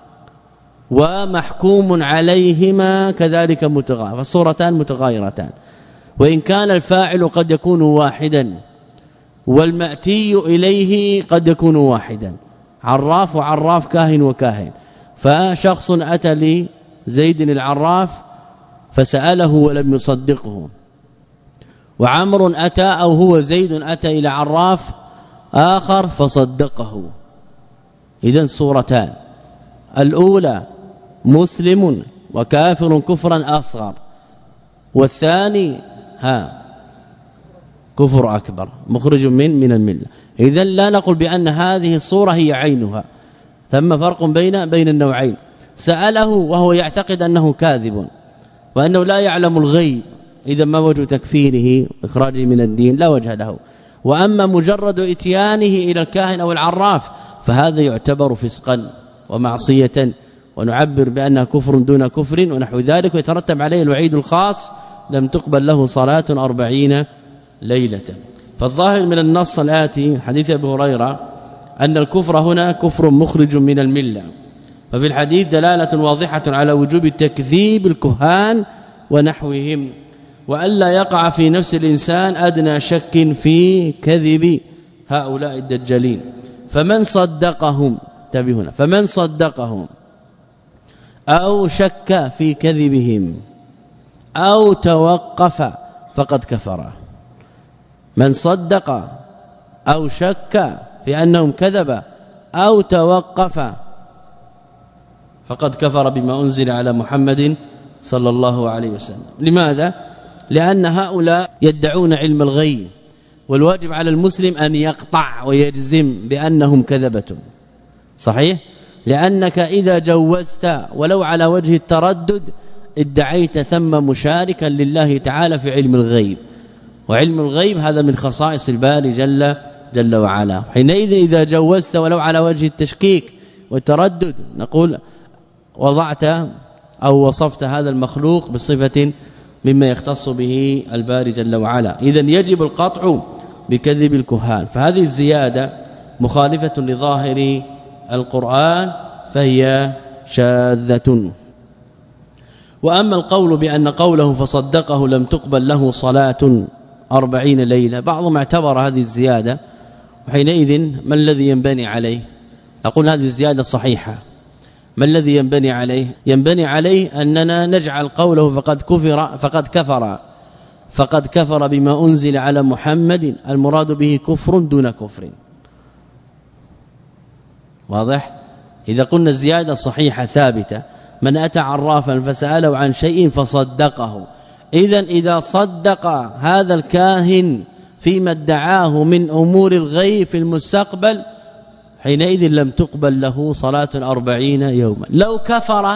ومحكوم عليهما كذلك متغاير، فالصورتان متغايرتان، وإن كان الفاعل قد يكون واحدا والمأتي إليه قد يكون واحدا، عراف وعراف، كاهن وكاهن. فشخص أتى لزيد العراف فسأله ولم يصدقه، وعمر أتى أو هو زيد أتى إلى عراف آخر فصدقه. إذن صورتان، الأولى مسلم وكافر كفرا أصغر، والثاني ها كفر أكبر مخرج من من الملة. إذن لا نقول بأن هذه الصورة هي عينها، ثم فرق بين بين النوعين. سأله وهو يعتقد أنه كاذب وأنه لا يعلم الغيب، إذا ما وجه تكفيره إخراجه من الدين؟ لا وجه له. وأما مجرد إتيانه إلى الكاهن أو العراف فهذا يعتبر فسقا ومعصية، ونعبر بأنها كفر دون كفر ونحو ذلك، ويترتب عليه الوعيد الخاص لم تقبل له صلاة أربعين ليلة. فالظاهر من النص الآتي حديث أبي هريرة أن الكفر هنا كفر مخرج من الملة، ففي الحديث دلالة واضحة على وجوب تكذيب الكهان ونحوهم، وألا يقع في نفس الإنسان أدنى شك في كذب هؤلاء الدجالين. فمن صدقهم تبهنا فمن صدقهم أو شك في كذبهم أو توقف فقد كفر. من صدق أو شك في أنهم كذب أو توقف فقد كفر بما أنزل على محمد صلى الله عليه وسلم. لماذا؟ لأن هؤلاء يدعون علم الغيب، والواجب على المسلم أن يقطع ويجزم بأنهم كذبة. صحيح؟ لأنك إذا جوزت ولو على وجه التردد ادعيت ثم مشاركا لله تعالى في علم الغيب، وعلم الغيب هذا من خصائص الباري جل جل وعلا. حينئذ إذا جوزت ولو على وجه التشكيك والتردد نقول وضعت أو وصفت هذا المخلوق بصفة مما يختص به الباري جل وعلا. إذن يجب القطع بكذب الكهان، فهذه الزيادة مخالفة لظاهر القرآن فهي شاذة. وأما القول بأن قوله فصدقه لم تقبل له صلاة أربعين ليلة، بعضهم اعتبر هذه الزيادة، وحينئذ ما الذي ينبني عليه؟ أقول هذه الزيادة صحيحة. ما الذي ينبني عليه؟ ينبني عليه أننا نجعل قوله فقد كفر فقد كفر فقد كفر بما أنزل على محمد المراد به كفر دون كفر. واضح؟ إذا قلنا الزيادة صحيحة ثابتة، من أتى عرافا فسأله عن شيء فصدقه، إذن إذا صدق هذا الكاهن فيما ادعاه من أمور الغيب في المستقبل حينئذ لم تقبل له صلاة أربعين يوما. لو كفر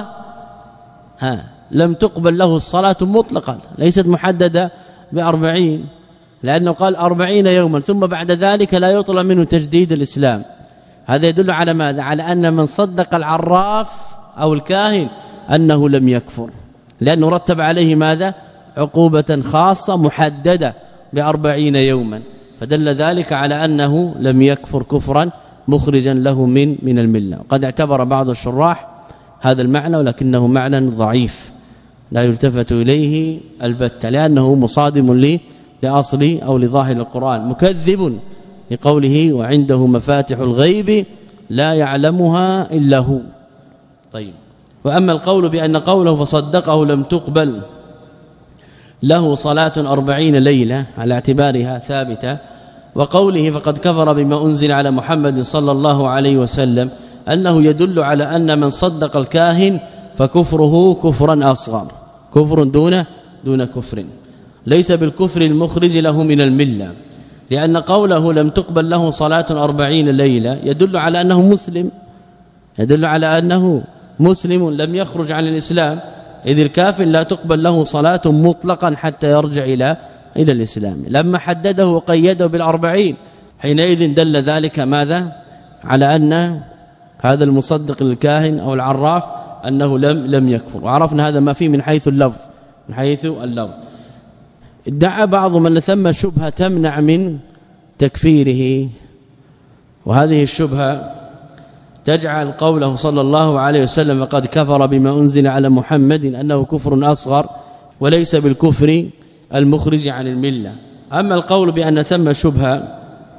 ها لم تقبل له الصلاة مطلقا، ليست محددة بأربعين، لأنه قال أربعين يوما ثم بعد ذلك لا يطلب منه تجديد الإسلام. هذا يدل على ماذا؟ على أن من صدق العراف أو الكاهن أنه لم يكفر، لأنه رتب عليه ماذا؟ عقوبة خاصة محددة بأربعين يوما، فدل ذلك على أنه لم يكفر كفرا مخرجا له من من المله. قد اعتبر بعض الشراح هذا المعنى ولكنه معنى ضعيف لا يلتفت إليه البتة، لأنه مصادم لي لأصل أو لظاهر القرآن، مكذب لقوله وعنده مفاتح الغيب لا يعلمها إلا هو. طيب، وأما القول بأن قوله فصدقه لم تقبل له صلاة أربعين ليلة على اعتبارها ثابتة، وقوله فقد كفر بما أنزل على محمد صلى الله عليه وسلم أنه يدل على أن من صدق الكاهن فكفره كفرا أصغر، كفر دون دون كفر، ليس بالكفر المخرج له من الملة، لأن قوله لم تقبل له صلاة أربعين ليلة يدل على أنه مسلم، يدل على أنه مسلم لم يخرج عن الإسلام، إذ الكافر لا تقبل له صلاة مطلقا حتى يرجع إلى إلى الإسلام. لما حدده وقيده بالأربعين حينئذ دل ذلك ماذا؟ على أن هذا المصدق للكاهن أو العراف أنه لم لم يكفر، وعرفنا هذا ما فيه من حيث اللفظ من حيث اللفظ. ادعى بعض من ثم شبهة تمنع من تكفيره، وهذه الشبهة تجعل قوله صلى الله عليه وسلم قد كفر بما أنزل على محمد أنه كفر أصغر وليس بالكفر المخرج عن الملة. أما القول بأن ثم شبهة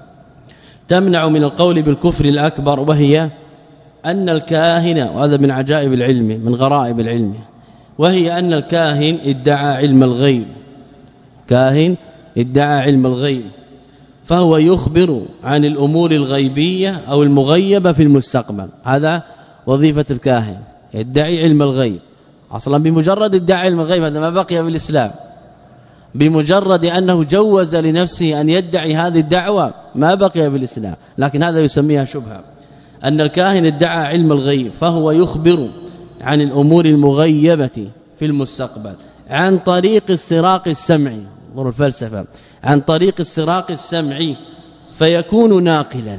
تمنع من القول بالكفر الأكبر، وهي أن الكاهن، وهذا من عجائب العلم من غرائب العلم، وهي أن الكاهن ادعى علم الغيب، كاهن ادعى علم الغيب، فهو يخبر عن الأمور الغيبية أو المغيبة في المستقبل، هذا وظيفة الكاهن، يدعي علم الغيب. أصلا بمجرد ادعاء علم الغيب هذا ما بقي بالإسلام، بمجرد أنه جوز لنفسه أن يدعي هذه الدعوة ما بقي بالإسلام، لكن هذا يسميها شبهة، أن الكاهن ادعى علم الغيب فهو يخبر عن الأمور المغيبة في المستقبل عن طريق السراق السمعي، انظروا الفلسفة، عن طريق السراق السمعي، فيكون ناقلا،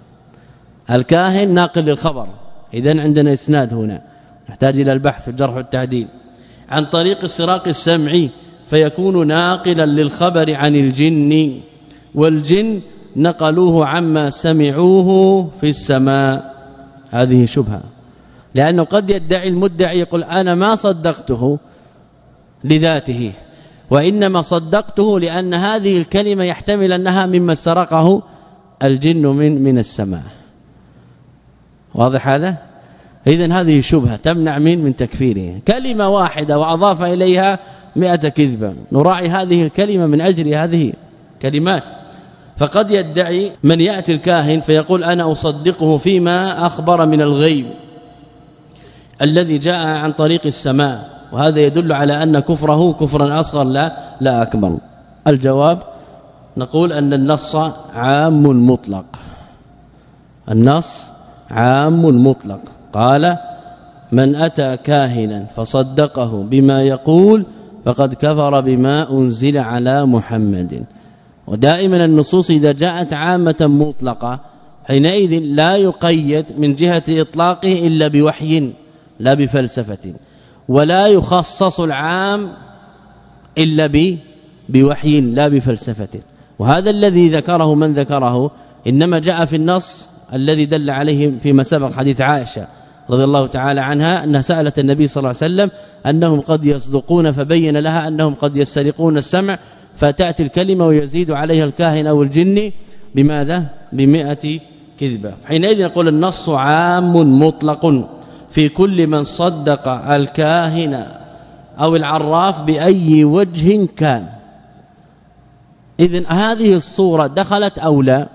الكاهن ناقل للخبر، إذن عندنا إسناد هنا نحتاج إلى البحث في الجرح والتعديل، عن طريق السراق السمعي فيكون ناقلا للخبر عن الجن، والجن نقلوه عما سمعوه في السماء. هذه شبهة، لأنه قد يدعي المدعي يقول أنا ما صدقته لذاته، وإنما صدقته لأن هذه الكلمة يحتمل أنها مما سرقه الجن من من السماء. واضح هذا؟ إذن هذه شبهة تمنع من من تكفيره. كلمة واحدة وأضاف إليها مئة كذبة، نراعي هذه الكلمة من أجل هذه كلمات. فقد يدعي من يأتي الكاهن فيقول أنا أصدقه فيما أخبر من الغيب الذي جاء عن طريق السماء، وهذا يدل على أن كفره كفرا أصغر لا لا أكبر. الجواب نقول أن النص عام مطلق، النص عام مطلق. قال من أتى كاهنا فصدقه بما يقول فقد كفر بما أنزل على محمد. ودائما النصوص إذا جاءت عامة مطلقة حينئذ لا يقيد من جهة إطلاقه إلا بوحي لا بفلسفة، ولا يخصص العام إلا بوحي لا بفلسفة. وهذا الذي ذكره من ذكره إنما جاء في النص الذي دل عليه فيما سبق حديث عائشة رضي الله تعالى عنها أنها سألت النبي صلى الله عليه وسلم أنهم قد يصدقون، فبين لها أنهم قد يسترقون السمع، فتأتي الكلمة ويزيد عليها الكاهن أو الجن بماذا؟ بمئة كذبة. حينئذ نقول النص عام مطلق في كل من صدق الكاهن أو العراف بأي وجه كان. إذن هذه الصورة دخلت أو لا؟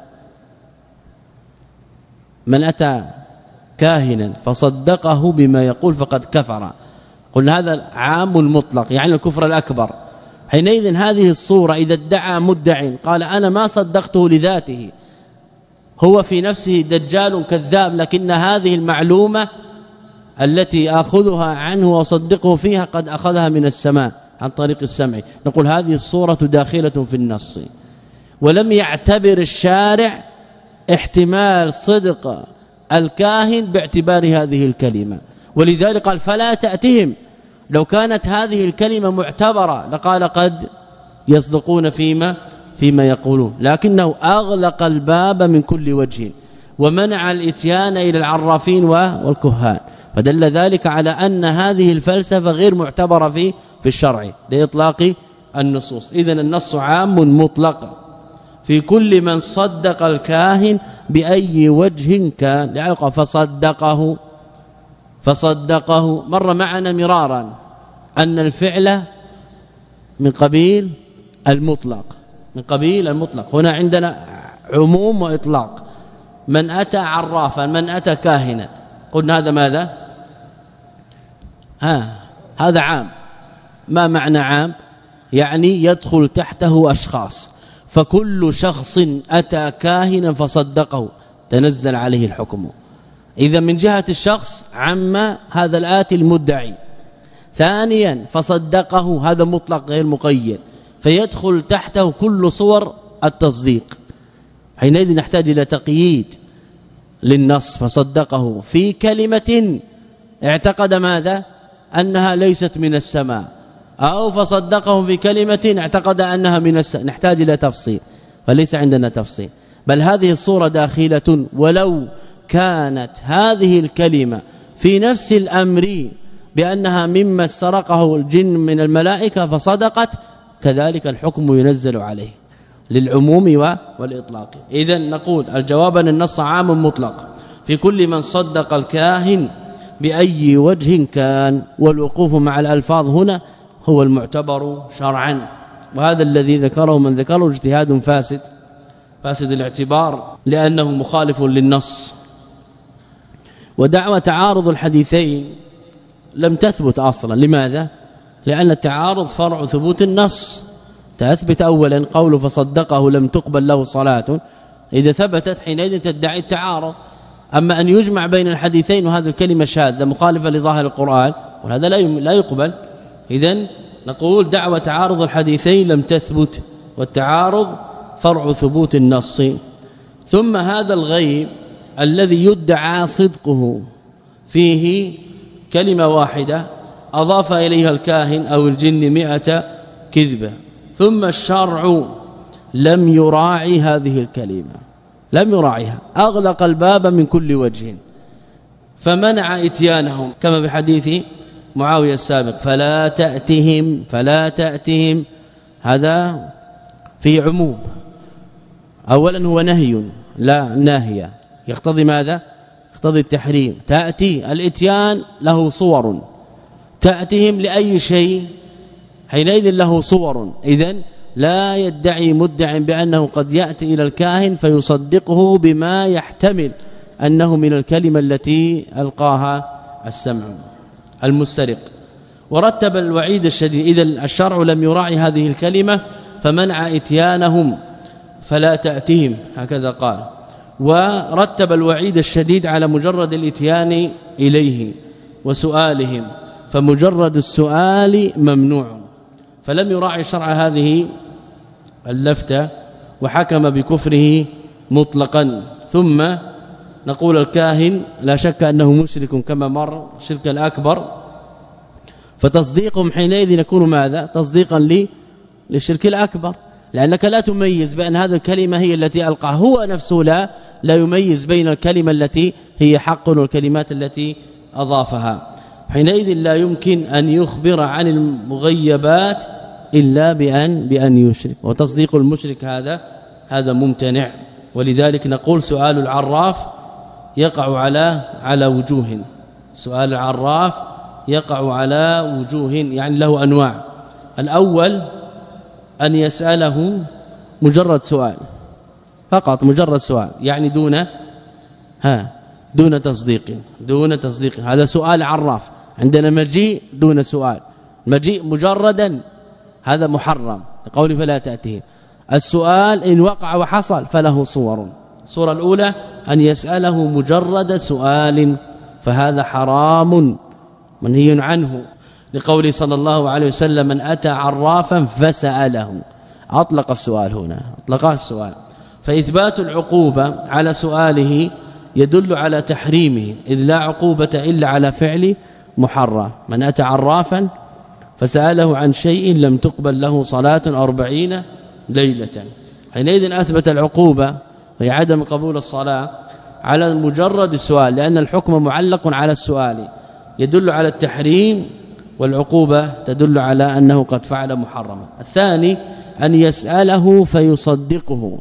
من أتى كاهنا فصدقه بما يقول فقد كفر، قلنا هذا عام مطلق يعني الكفر الأكبر. حينئذ هذه الصورة إذا ادعى مدع قال أنا ما صدقته لذاته، هو في نفسه دجال كذاب، لكن هذه المعلومة التي آخذها عنه وصدقه فيها قد أخذها من السماء عن طريق السمع، نقول هذه الصورة داخلة في النص. ولم يعتبر الشارع احتمال صدق الكاهن باعتبار هذه الكلمة، ولذلك قال فلا تأتهم. لو كانت هذه الكلمة معتبرة لقال قد يصدقون فيما فيما يقولون، لكنه أغلق الباب من كل وجه ومنع الاتيان إلى العرافين والكهان، فدل ذلك على أن هذه الفلسفة غير معتبرة في في الشرع لإطلاق النصوص. إذن النص عام مطلق في كل من صدق الكاهن بأي وجه كان، لعلق فصدقه فصدقه مر معنا مرارا أن الفعل من قبيل المطلق، من قبيل المطلق. هنا عندنا عموم وإطلاق. من أتى عرافا، من أتى كاهنا، قلنا هذا ماذا؟ ها هذا عام. ما معنى عام؟ يعني يدخل تحته أشخاص، فكل شخص أتى كاهنا فصدقه تنزل عليه الحكم. إذا من جهة الشخص عم هذا الآتي المدعي. ثانيا فصدقه، هذا مطلق غير مقيد، فيدخل تحته كل صور التصديق. حينئذ نحتاج إلى تقييد للنص. فصدقه في كلمة اعتقد ماذا؟ أنها ليست من السماء، أو فصدقه في كلمة اعتقد أنها من السماء. نحتاج إلى تفصيل، فليس عندنا تفصيل، بل هذه الصورة داخلة. ولو كانت هذه الكلمة في نفس الأمر بأنها مما سرقه الجن من الملائكة فصدقت، كذلك الحكم ينزل عليه للعموم والإطلاق. إذن نقول الجواب أن النص عام مطلق في كل من صدق الكاهن بأي وجه كان، والوقوف مع الألفاظ هنا هو المعتبر شرعا، وهذا الذي ذكره من ذكره اجتهاد فاسد فاسد الاعتبار لأنه مخالف للنص. ودعوى تعارض الحديثين لم تثبت أصلا. لماذا؟ لأن التعارض فرع ثبوت النص. تثبت أولا قول فصدقه لم تقبل له صلاة، إذا ثبتت حينئذ تدعي التعارض. أما أن يجمع بين الحديثين وهذه الكلمة شاذة مخالفة لظاهر القرآن وهذا لا يقبل. إذن نقول دعوى تعارض الحديثين لم تثبت، والتعارض فرع ثبوت النص. ثم هذا الغيب الذي يدعى صدقه فيه كلمة واحدة أضاف إليها الكاهن أو الجن مئة كذبة. ثم الشرع لم يراعي هذه الكلمة، لم يراعيها، أغلق الباب من كل وجه، فمنع اتيانهم كما في حديث معاوية السابق: فلا تأتهم فلا تأتهم. هذا فيه عموم، اولا هو نهي لا ناهيه، يقتضي ماذا؟ يقتضي التحريم. تأتي الاتيان له صور، تأتهم لأي شيء حينئذ له صور. إذن لا يدعي مدع بأنه قد يأتي إلى الكاهن فيصدقه بما يحتمل أنه من الكلمة التي ألقاها السمع المسترق. ورتب الوعيد الشديد: إذا الشرع لم يراعي هذه الكلمة فمنع اتيانهم فلا تأتهم، هكذا قال. ورتب الوعيد الشديد على مجرد الاتيان إليه وسؤالهم، فمجرد السؤال ممنوع، فلم يراعي الشرع هذه اللفتة وحكم بكفره مطلقا. ثم نقول الكاهن لا شك أنه مشرك كما مر، شرك الأكبر، فتصديقهم حينئذ يكون ماذا؟ تصديقا للشرك الأكبر، لأنك لا تميز بأن هذه الكلمة هي التي ألقاها، هو نفسه لا لا يميز بين الكلمة التي هي حق والكلمات التي أضافها. حينئذ لا يمكن أن يخبر عن المغيبات إلا بأن بأن يشرك، وتصديق المشرك هذا هذا ممتنع. ولذلك نقول سؤال العراف يقع على على وجوه، سؤال العراف يقع على وجوه، يعني له أنواع. الأول أن يسأله مجرد سؤال فقط، مجرد سؤال، يعني دون ها دون تصديق، دون تصديق، هذا سؤال عراف. عندنا مجيء دون سؤال، مجيء مجردا هذا محرم لقول فلا تأتيه. السؤال إن وقع وحصل فله صور. الصورة الأولى أن يسأله مجرد سؤال، فهذا حرام منهي عنه، لقوله صلى الله عليه وسلم: من أتى عرافا فسأله، أطلق السؤال هنا، أطلق السؤال. فإثبات العقوبة على سؤاله يدل على تحريمه، إذ لا عقوبة إلا على فعل محرم. من أتى عرافا فسأله عن شيء لم تقبل له صلاة أربعين ليلة، حينئذ أثبت العقوبة وهي عدم قبول الصلاة على مجرد السؤال، لأن الحكم معلق على السؤال، يدل على التحريم، والعقوبة تدل على أنه قد فعل محرما. الثاني أن يسأله فيصدقه،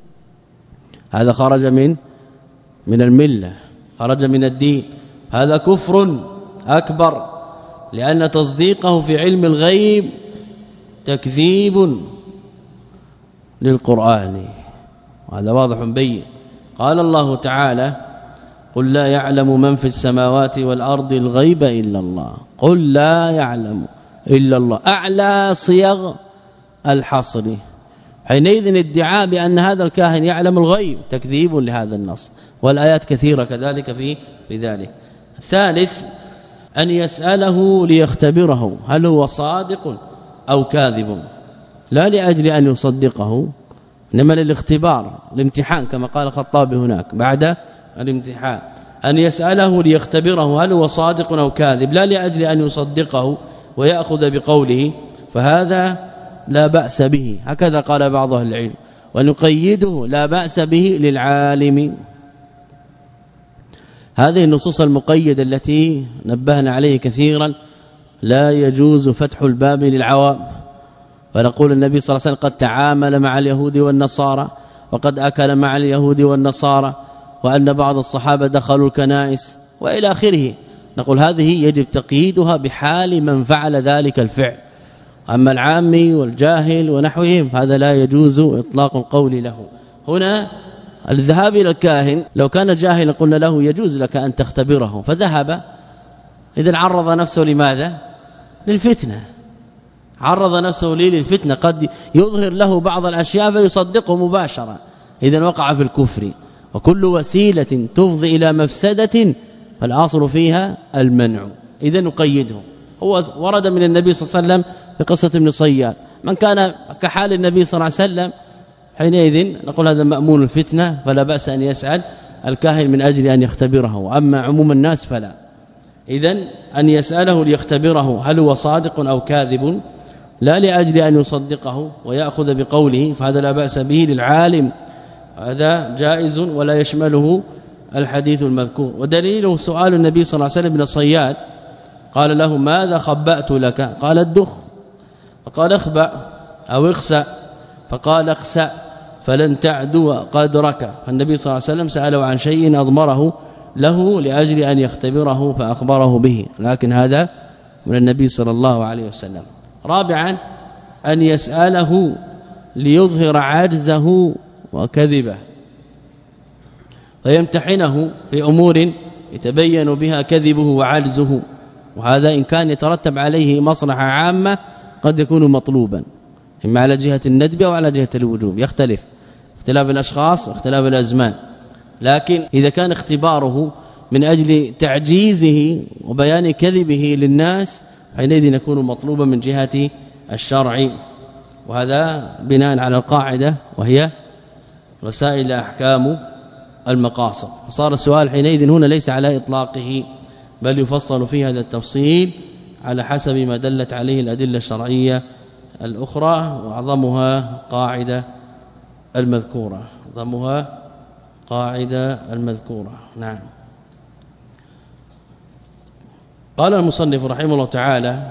هذا خرج من من الملة، خرج من الدين، هذا كفر أكبر، لأن تصديقه في علم الغيب تكذيب للقرآن، وهذا واضح بين. قال الله تعالى: قل لا يعلم من في السماوات والأرض الغيب إلا الله، قل لا يعلم إلا الله، أعلى صيغ الحصر. حينئذ ادعاء بأن هذا الكاهن يعلم الغيب تكذيب لهذا النص، والآيات كثيرة كذلك في بذلك. الثالث أن يسأله ليختبره هل هو صادق أو كاذب، لا لأجل أن يصدقه، إنما للاختبار، الامتحان، كما قال الخطابي هناك بعد الامتحان. أن يسأله ليختبره هل هو صادق أو كاذب، لا لأجل أن يصدقه ويأخذ بقوله، فهذا لا بأس به، هكذا قال بعض أهل العلم. ونقيده لا بأس به للعالم. هذه النصوص المقيدة التي نبهنا عليه كثيرا لا يجوز فتح الباب للعوام، فنقول النبي صلى الله عليه وسلم قد تعامل مع اليهود والنصارى، وقد أكل مع اليهود والنصارى، وأن بعض الصحابة دخلوا الكنائس وإلى آخره. نقول هذه يجب تقييدها بحال من فعل ذلك الفعل، أما العامي والجاهل ونحوهم هذا لا يجوز إطلاق القول له. هنا الذهاب إلى الكاهن لو كان جاهلا قلنا له يجوز لك أن تختبره، فذهب، إذن عرض نفسه لماذا؟ للفتنة، عرض نفسه لي للفتنة، قد يظهر له بعض الأشياء فيصدقه مباشرة، إذن وقع في الكفر. وكل وسيلة تفضي إلى مفسدة فالأصل فيها المنع، إذن نقيده. هو ورد من النبي صلى الله عليه وسلم في قصة ابن صياد، من كان كحال النبي صلى الله عليه وسلم حينئذ نقول هذا مأمون الفتنة، فلا بأس أن يسأل الكاهن من أجل أن يختبره، أما عموم الناس فلا. إذن أن يسأله ليختبره هل هو صادق أو كاذب، لا لأجل أن يصدقه ويأخذ بقوله، فهذا لا بأس به للعالم، هذا جائز ولا يشمله الحديث المذكور. ودليله سؤال النبي صلى الله عليه وسلم بن الصياد، قال له ماذا خبأت لك؟ قال الدخ، فقال اخبأ أو اخسأ، فقال اخسأ فلن تعدو قدرك. فالنبي صلى الله عليه وسلم سأله عن شيء أضمره له لأجل أن يختبره فأخبره به، لكن هذا من النبي صلى الله عليه وسلم. رابعا أن يسأله ليظهر عجزه وكذبه، فيمتحنه في أمور يتبين بها كذبه وعجزه، وهذا إن كان يترتب عليه مصلحة عامة قد يكون مطلوبا، إما على جهة الندب أو على جهة الوجوب، يختلف اختلاف الأشخاص اختلاف الأزمان. لكن إذا كان اختباره من أجل تعجيزه وبيان كذبه للناس حينئذ يكون مطلوبا من جهة الشرع، وهذا بناء على القاعدة وهي وسائل أحكام المقاصد. صار السؤال حينئذ هنا ليس على إطلاقه، بل يفصل فيه هذا التفصيل على حسب ما دلت عليه الأدلة الشرعية الأخرى، وأعظمها قاعدة المذكورة أعظمها قاعدة المذكورة. نعم. قال المصنف رحمه الله تعالى: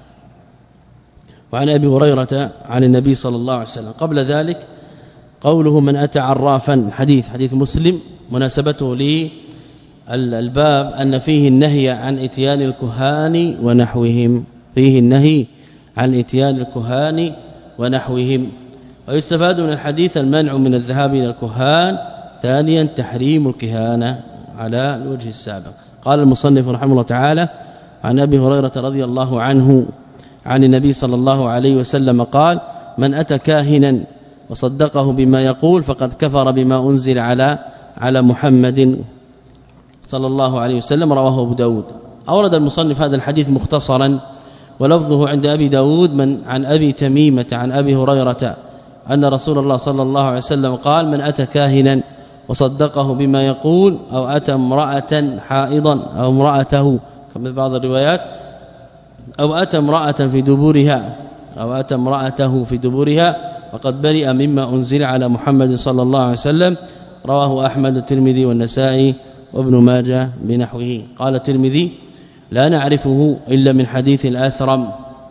وعن أبي هريرة عن النبي صلى الله عليه وسلم. قبل ذلك قوله من أتى عرافا، حديث حديث مسلم، مناسبته للباب أن فيه النهي عن اتيان الكهان ونحوهم، فيه النهي عن اتيان الكهان ونحوهم. ويستفاد من الحديث المنع من الذهاب إلى الكهان، ثانيا تحريم الكهانة على الوجه السابق. قال المصنف رحمه الله تعالى: عن أبي هريرة رضي الله عنه عن النبي صلى الله عليه وسلم قال: من أتى كاهنا وصدقه بما يقول فقد كفر بما أنزل على على محمد صلى الله عليه وسلم. رواه أبو داود. أورد المصنف هذا الحديث مختصرا، ولفظه عند أبي داود من عن أبي تميمة عن أبي هريرة أن رسول الله صلى الله عليه وسلم قال: من أتى كاهنا وصدقه بما يقول أو أتى امرأة حائضا أو امرأته كما بعض الروايات أو أتى امرأة في دبورها أو أتى امرأته في دبورها فقد برئ مما أنزل على محمد صلى الله عليه وسلم. رواه أحمد والترمذي والنسائي وابن ماجه بنحوه. قال الترمذي: لا نعرفه إلا من حديث الأثرم،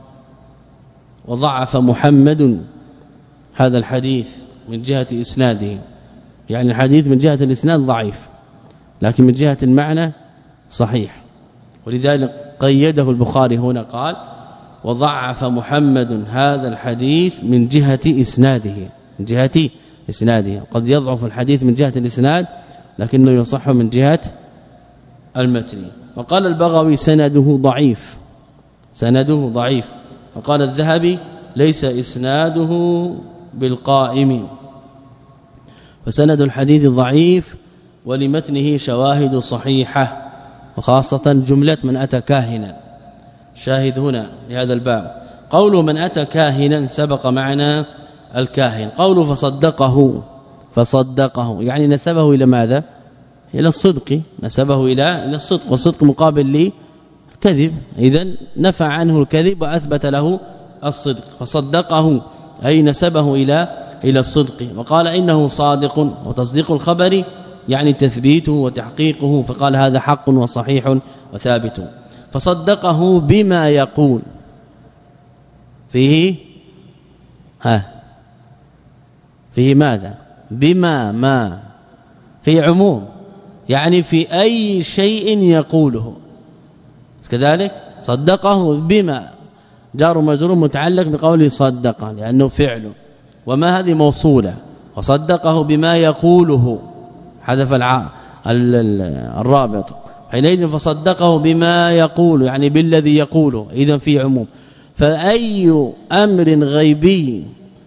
وضعف محمد هذا الحديث من جهة إسناده، يعني الحديث من جهة الإسناد ضعيف لكن من جهة المعنى صحيح، ولذلك قيده البخاري هنا قال: وضعف محمد هذا الحديث من جهة إسناده، من جهة إسناده. قد يضعف الحديث من جهة الإسناد لكنه يصح من جهة المتن. وقال البغوي: سنده ضعيف، سنده ضعيف. وقال الذهبي: ليس إسناده بالقائم، فسند الحديث ضعيف ولمتنه شواهد صحيحة، وخاصة جملة من أتى كاهنا، شاهد هنا لهذا الباب. قوله من أتى كاهنا سبق معنا الكاهن. قوله فصدقه، فصدقه يعني نسبه إلى ماذا؟ إلى الصدق، نسبه إلى إلى الصدق، والصدق مقابل للكذب، إذن نفى عنه الكذب وأثبت له الصدق. فصدقه أي نسبه إلى إلى الصدق. وقال إنه صادق، وتصديق الخبر يعني تثبيته وتحقيقه، فقال هذا حق وصحيح وثابت. فصدقه بما يقول، فيه ها فيه ماذا؟ بما ما في عموم، يعني في أي شيء يقوله كذلك. صدقه بما جار مجرور متعلق بقوله صدق لأنه فعل، وما هذه موصولة. وصدقه بما يقوله حذف الع... الرابط حينئذ. فصدقه بما يقول يعني بالذي يقوله، إذن في عموم. فأي أمر غيبي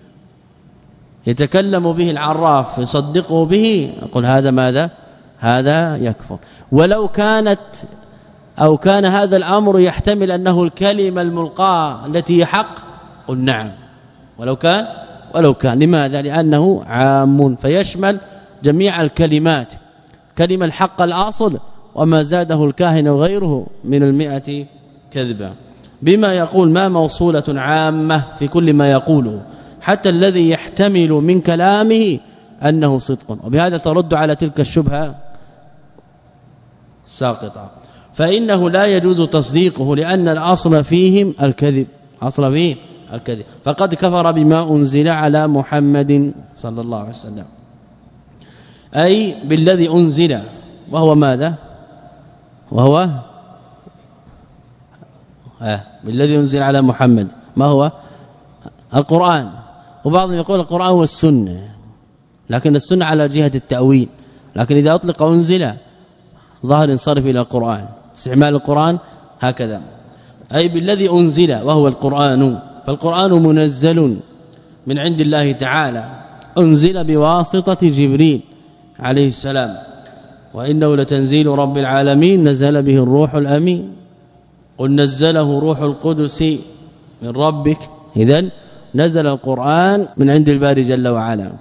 يتكلم به العراف يصدقه به، أقول هذا ماذا؟ هذا يكفر. ولو كانت أو كان هذا الأمر يحتمل أنه الكلمة الملقاة التي حق، قل نعم. ولو كان ولو كان لماذا؟ لأنه عام فيشمل جميع الكلمات، كلمة الحق الأصل وما زاده الكاهن وغيره من المئة كذبا. بما يقول ما موصولة عامة في كل ما يقوله حتى الذي يحتمل من كلامه أنه صدق، وبهذا ترد على تلك الشبهة الساقطة. فإنه لا يجوز تصديقه لأن الأصل فيهم الكذب، أصل فيه الكذب، فقد كفر بما أنزل على محمد صلى الله عليه وسلم، أي بالذي أنزل، وهو ماذا؟ وهو آه بالذي أنزل على محمد، ما هو؟ القرآن. وبعضهم يقول القرآن والسنة، لكن السنة على جهة التأويل، لكن إذا أطلق أنزل ظاهر ينصرف إلى القرآن، استعمال القرآن هكذا، أي بالذي أنزل وهو القرآن. فالقرآن منزل من عند الله تعالى، أنزل بواسطة جبريل عليه السلام، وإنه لتنزيل رب العالمين نزل به الروح الأمين، قل نزله روح القدس من ربك. إذن نزل القرآن من عند الباري جل وعلا،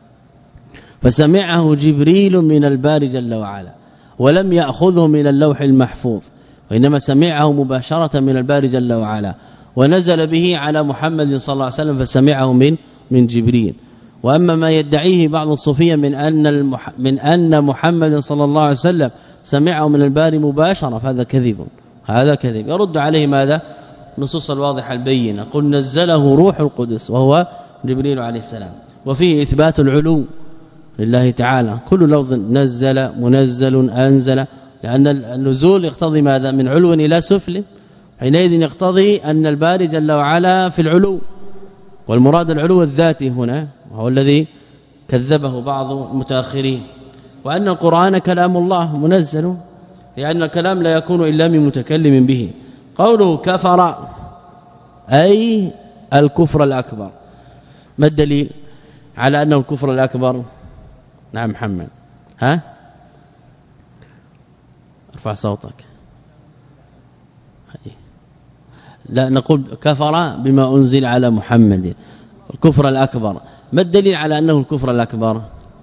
فسمعه جبريل من الباري جل وعلا، ولم يأخذه من اللوح المحفوظ، وإنما سمعه مباشرة من الباري جل وعلا، ونزل به على محمد صلى الله عليه وسلم فسمعه من من جبريل. وأما ما يدعيه بعض الصوفية من أن المح من أن محمد صلى الله عليه وسلم سمعه من الباري مباشرة، فهذا كذب، هذا كذب. يرد عليه ماذا؟ نصوص الواضحة البينة، قل نزله روح القدس وهو جبريل عليه السلام. وفيه إثبات العلو لله تعالى، كل لفظ نزل منزل أنزل، لأن النزول يقتضي ماذا؟ من علو إلى سفل، حينئذ يقتضي أن الباري جل وعلا في العلو، والمراد العلو الذاتي هنا، وهو الذي كذبه بعض المتاخرين. وأن القرآن كلام الله منزل، لأن الكلام لا يكون إلا من متكلم به. قوله كفر أي الكفر الأكبر، ما الدليل على أنه الكفر الأكبر؟ نعم محمد، ها ارفع صوتك. لا نقول كفر بما أنزل على محمد، الكفر الأكبر، ما الدليل على أنه الكفر الأكبر؟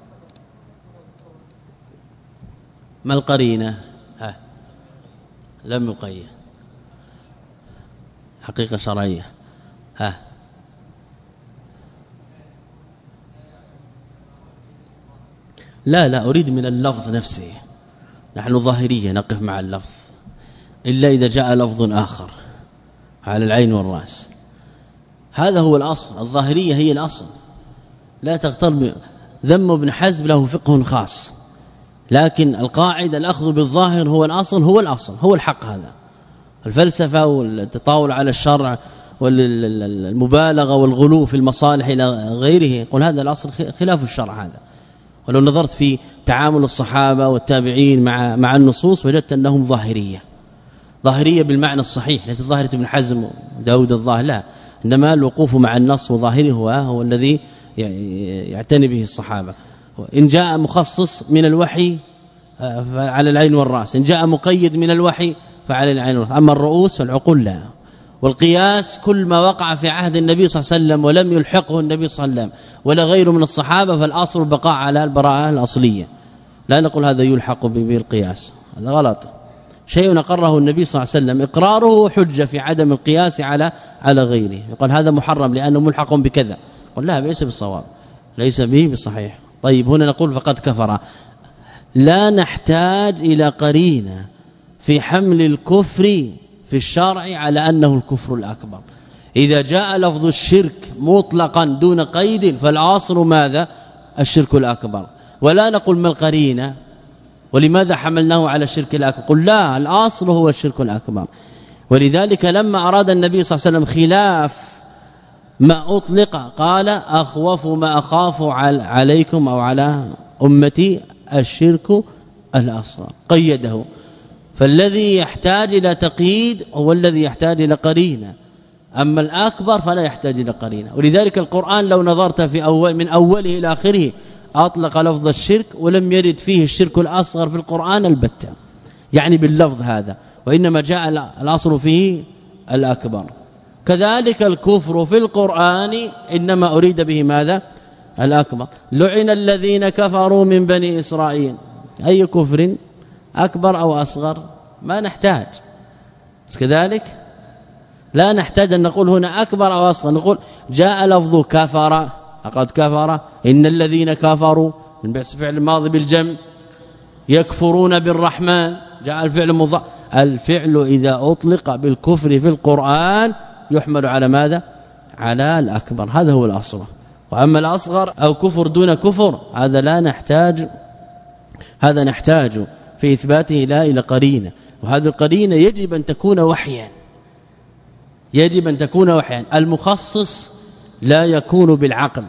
ما القرينة؟ ها لم يقيد، حقيقة شرعية، ها لا لا أريد من اللفظ نفسه، نحن ظاهرية نقف مع اللفظ إلا إذا جاء لفظ آخر على العين والرأس، هذا هو الأصل. الظاهرية هي الأصل، لا تغتر. ذم ابن حزم له فقه خاص، لكن القاعدة الأخذ بالظاهر هو الأصل، هو الأصل، هو الحق. هذا الفلسفة والتطاول على الشرع والمبالغة والغلو في المصالح إلى غيره، قل هذا الأصل خلاف الشرع هذا. ولو نظرت في تعامل الصحابة والتابعين مع مع النصوص وجدت أنهم ظاهرية، ظاهرية بالمعنى الصحيح، ليست ظاهرة ابن حزم وداود الظاهر، لا، إنما الوقوف مع النص وظاهره هو, هو الذي يعتني به الصحابة. إن جاء مخصص من الوحي فعلى العين والرأس، إن جاء مقيد من الوحي فعلى العين والرأس، أما الرؤوس فالعقول لا. والقياس كل ما وقع في عهد النبي صلى الله عليه وسلم ولم يلحقه النبي صلى الله عليه وسلم ولا غيره من الصحابة، فالأصل البقاء على البراءة الأصلية، لا نقول هذا يلحق به القياس، هذا غلط. شيء أقره النبي صلى الله عليه وسلم إقراره حجة في عدم القياس على على غيره، يقول هذا محرم لأنه ملحق بكذا، قل لا، ليس بالصواب، ليس به بالصحيح. طيب هنا نقول فقد كفر، لا نحتاج إلى قرينة في حمل الكفر في الشرع على أنه الكفر الأكبر. إذا جاء لفظ الشرك مطلقا دون قيد فالعاصر ماذا؟ الشرك الأكبر، ولا نقول ما القرينة ولماذا حملناه على الشرك الأكبر، قل لا، الأصل هو الشرك الأكبر. ولذلك لما أراد النبي صلى الله عليه وسلم خلاف ما أطلق قال أخوف ما أخاف عليكم أو على أمتي الشرك الأصغر، قيده. فالذي يحتاج إلى تقييد هو الذي يحتاج إلى قرينة، أما الأكبر فلا يحتاج إلى قرينة. ولذلك القرآن لو نظرت في أول من أوله إلى آخره أطلق لفظ الشرك ولم يرد فيه الشرك الأصغر في القرآن البتة، يعني باللفظ هذا، وإنما جاء الأصل فيه الأكبر. كذلك الكفر في القرآن إنما أريد به ماذا؟ الأكبر. لعن الذين كفروا من بني إسرائيل، أي كفر أكبر أو أصغر؟ ما نحتاج كذلك. لا نحتاج أن نقول هنا أكبر أو أصغر، نقول جاء لفظ كفر، لقد كفر إن الذين كفروا من بعث فعل الماضي بالجمع، يكفرون بالرحمن جاء الفعل مضارع. الفعل إذا أطلق بالكفر في القرآن يحمل على ماذا؟ على الأكبر، هذا هو الأصغر. وأما الأصغر أو كفر دون كفر هذا لا نحتاج، هذا نحتاج في إثباته لا إلى قرينة، وهذه القرينة يجب أن تكون وحيا، يجب أن تكون وحيا. المخصص لا يكون بالعقل،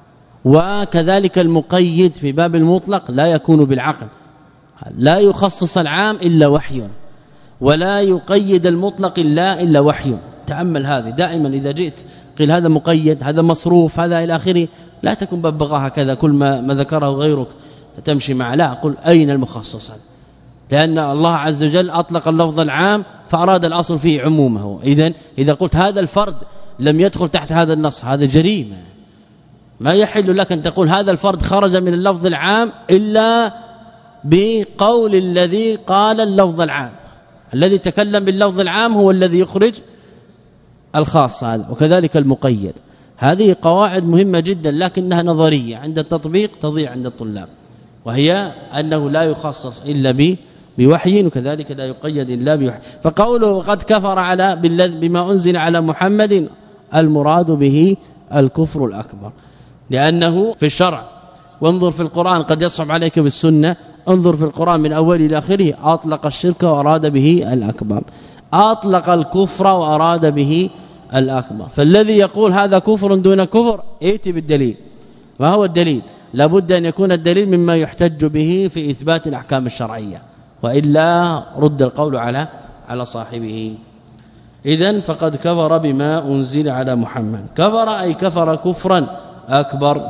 وكذلك المقيد في باب المطلق لا يكون بالعقل. لا يخصص العام إلا وحي، ولا يقيد المطلق إلا إلا وحي. تأمل هذه دائما، إذا جئت قيل هذا مقيد، هذا مصروف، هذا إلى آخره، لا تكن ببغاها كذا كل ما, ما ذكره غيرك تمشي معه، لا، قل أين المخصص، لأن الله عز وجل أطلق اللفظ العام فأراد الأصل فيه عمومه. إذن إذا قلت هذا الفرد لم يدخل تحت هذا النص هذا جريمة، ما يحل لك أن تقول هذا الفرد خرج من اللفظ العام إلا بقول الذي قال اللفظ العام، الذي تكلم باللفظ العام هو الذي يخرج الخاص هذا، وكذلك المقيد. هذه قواعد مهمة جدا لكنها نظرية، عند التطبيق تضيع عند الطلاب، وهي أنه لا يخصص إلا بوحي، وكذلك لا يقيد إلا بوحي. فقوله قد كفر على بما أنزل على محمد المراد به الكفر الأكبر، لأنه في الشرع، وانظر في القرآن قد يصعب عليك بالسنة، انظر في القرآن من أول إلى آخره أطلق الشرك وأراد به الأكبر، أطلق الكفر وأراد به الأكبر. فالذي يقول هذا كفر دون كفر ائتي بالدليل. ما هو الدليل؟ لابد أن يكون الدليل مما يحتج به في إثبات الأحكام الشرعية، وإلا رد القول على على صاحبه. إذن فقد كفر بما أنزل على محمد، كفر أي كفر كفرا أكبر.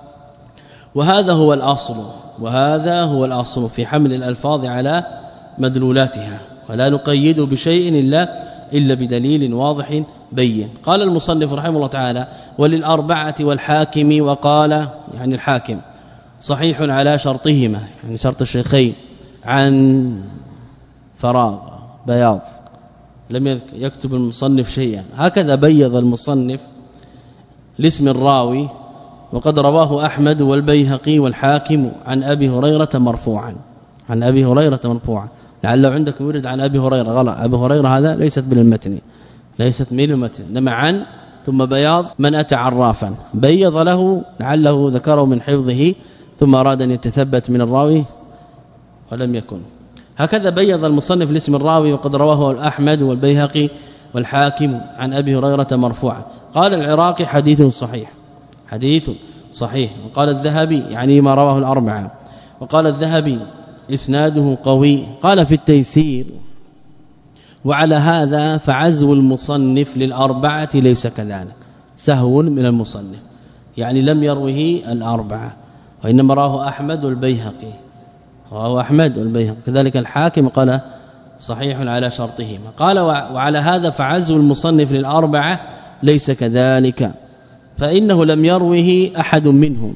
وهذا هو الأصل، وهذا هو الأصل في حمل الألفاظ على مدلولاتها، ولا نقيد بشيء إلا إلا بدليل واضح بين. قال المصنف رحمه الله تعالى: وللأربعة والحاكم، وقال يعني الحاكم صحيح على شرطهما، يعني شرط الشيخين، عن فراغ بياض، لم يكتب المصنف شيئا، هكذا بيض المصنف لاسم الراوي. وقد رواه أحمد والبيهقي والحاكم عن أبي هريرة مرفوعا، عن أبي هريرة مرفوعا. لعله عندكم يرد عن أبي هريرة، غلط، أبي هريرة هذا ليست من المتن، ليست من المتن، إنما عن ثم بياض من أتى عرافا بيض له، لعله ذكره من حفظه ثم أراد أن يتثبت من الراوي ولم يكن. هكذا بيض المصنف لاسم الراوي. وقد رواه أحمد والبيهقي والحاكم عن أبي هريرة مرفوعا. قال العراقي حديث صحيح، حديث صحيح. وقال الذهبي يعني ما رواه الأربعة، وقال الذهبي إسناده قوي. قال في التيسير: وعلى هذا فعزو المصنف للأربعة ليس كذلك، سهو من المصنف، يعني لم يروه الأربعة، وإنما رواه أحمد والبيهقي، رواه أحمد والبيهقي، كذلك الحاكم قال صحيح على شرطهما. قال وعلى هذا فعزو المصنف للأربعة ليس كذلك، فإنه لم يروه أحد منهم،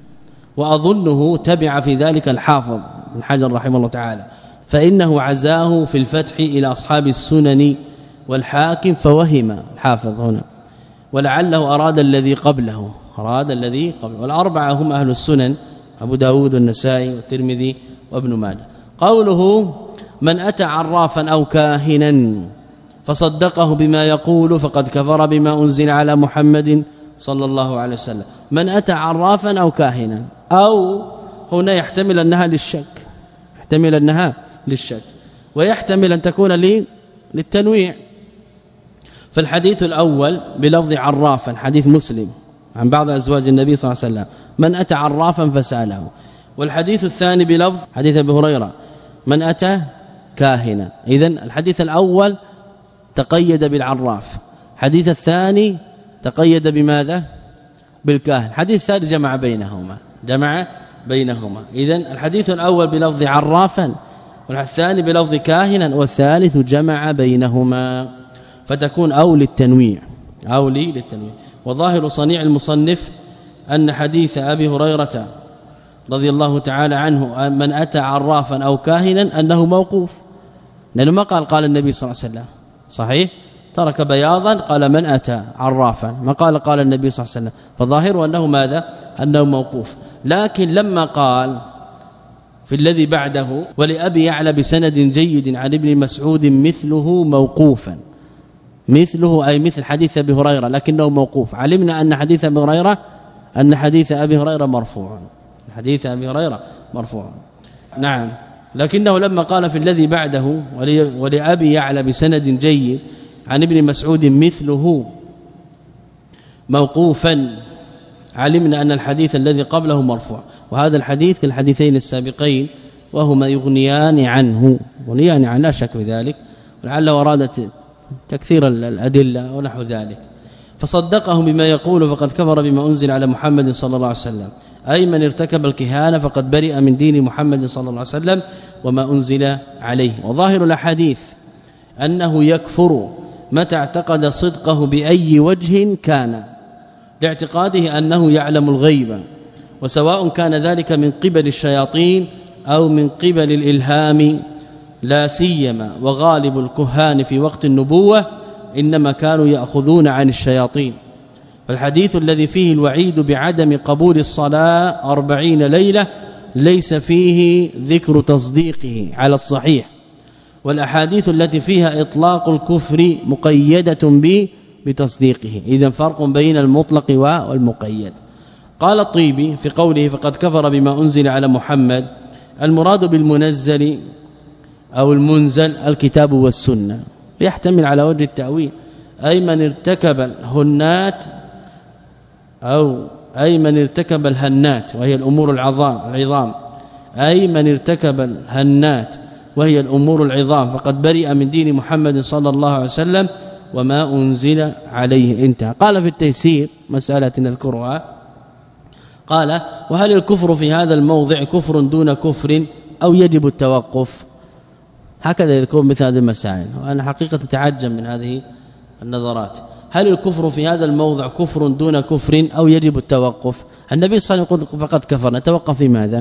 وأظنه تبع في ذلك الحافظ بن حجر رحمه الله تعالى، فإنه عزاه في الفتح إلى أصحاب السنن والحاكم، فوهم الحافظ هنا، ولعله أراد الذي قبله، أراد الذي قبله. والأربعة هم أهل السنن: أبو داود والنسائي والترمذي وابن ماجه. قوله: من أتى عرافا أو كاهنا فصدقه بما يقول فقد كفر بما أنزل على محمد صلى الله عليه وسلم. من أتى عرافا أو كاهنا، أو هنا يحتمل أنها للشك، يحتمل أنها للشك، ويحتمل أن تكون لي للتنويع. فالحديث الأول بلفظ عرافا حديث مسلم عن بعض أزواج النبي صلى الله عليه وسلم: من أتى عرافا فسأله. والحديث الثاني بلفظ حديث أبي هريرة: من أتى كاهنا. إذن الحديث الأول تقيد بالعراف، الحديث الثاني تقيد بماذا؟ بالكاهن. الحديث الثالث جمع بينهما، جمع بينهما. إذن الحديث الأول بلفظ عرافا، والثاني بلفظ كاهنا، والثالث جمع بينهما، فتكون أو للتنويع، أو لي للتنويع. وظاهر صنيع المصنف أن حديث أبي هريرة رضي الله تعالى عنه: من أتى عرافا أو كاهنا، أنه موقوف، لأنه ما قال قال النبي صلى الله عليه وسلم، صحيح؟ ترك بياضا قال من أتى عرافا، ما قال قال النبي صلى الله عليه وسلم، فظاهره أنه ماذا؟ أنه موقوف. لكن لما قال في الذي بعده ولأبي يعلى بسند جيد عن ابن مسعود مثله موقوفا، مثله أي مثل حديث أبي هريرة لكنه موقوف، علمنا أن حديث أبي هريرة أن حديث أبي هريرة مرفوع، حديث أبي هريرة مرفوع نعم. لكنه لما قال في الذي بعده ولأبي يعلى بسند جيد عن ابن مسعود مثله موقوفا، علمنا أن الحديث الذي قبله مرفوع، وهذا الحديث كالحديثين السابقين وهما يغنيان عنه، يغنيان عنه لا شك بذلك، ولعله أرادت تكثير الأدلة ونحو ذلك. فصدقه بما يقول فقد كفر بما أنزل على محمد صلى الله عليه وسلم، أي من ارتكب الكهانة فقد برئ من دين محمد صلى الله عليه وسلم وما أنزل عليه. وظاهر الحديث أنه يكفر متى اعتقد صدقه بأي وجه كان، لاعتقاده أنه يعلم الغيب، وسواء كان ذلك من قبل الشياطين أو من قبل الإلهام، لا سيما وغالب الكهان في وقت النبوة إنما كانوا يأخذون عن الشياطين. فالحديث الذي فيه الوعيد بعدم قبول الصلاة أربعين ليلة ليس فيه ذكر تصديقه على الصحيح، والأحاديث التي فيها إطلاق الكفر مقيدة به بتصديقه، إذن فرق بين المطلق والمقيد. قال الطيبي في قوله فقد كفر بما أنزل على محمد، المراد بالمنزل أو المنزل الكتاب والسنة، يحتمل على وجه التأويل أي من ارتكب الهنات أو أي من ارتكب الهنات وهي الأمور العظام العظام أي من ارتكب الهنات وهي الأمور العظام فقد برئ من دين محمد صلى الله عليه وسلم وما أنزل عليه. انتهى. قال في التيسير مسألة نذكرها، قال وهل الكفر في هذا الموضع كفر دون كفر أو يجب التوقف؟ هكذا يذكر مثل هذه المسائل، وأنا حقيقة أتعجب من هذه النظرات. هل الكفر في هذا الموضع كفر دون كفر أو يجب التوقف؟ النبي صلى الله عليه وسلم يقول فقد كفر، نتوقف في ماذا؟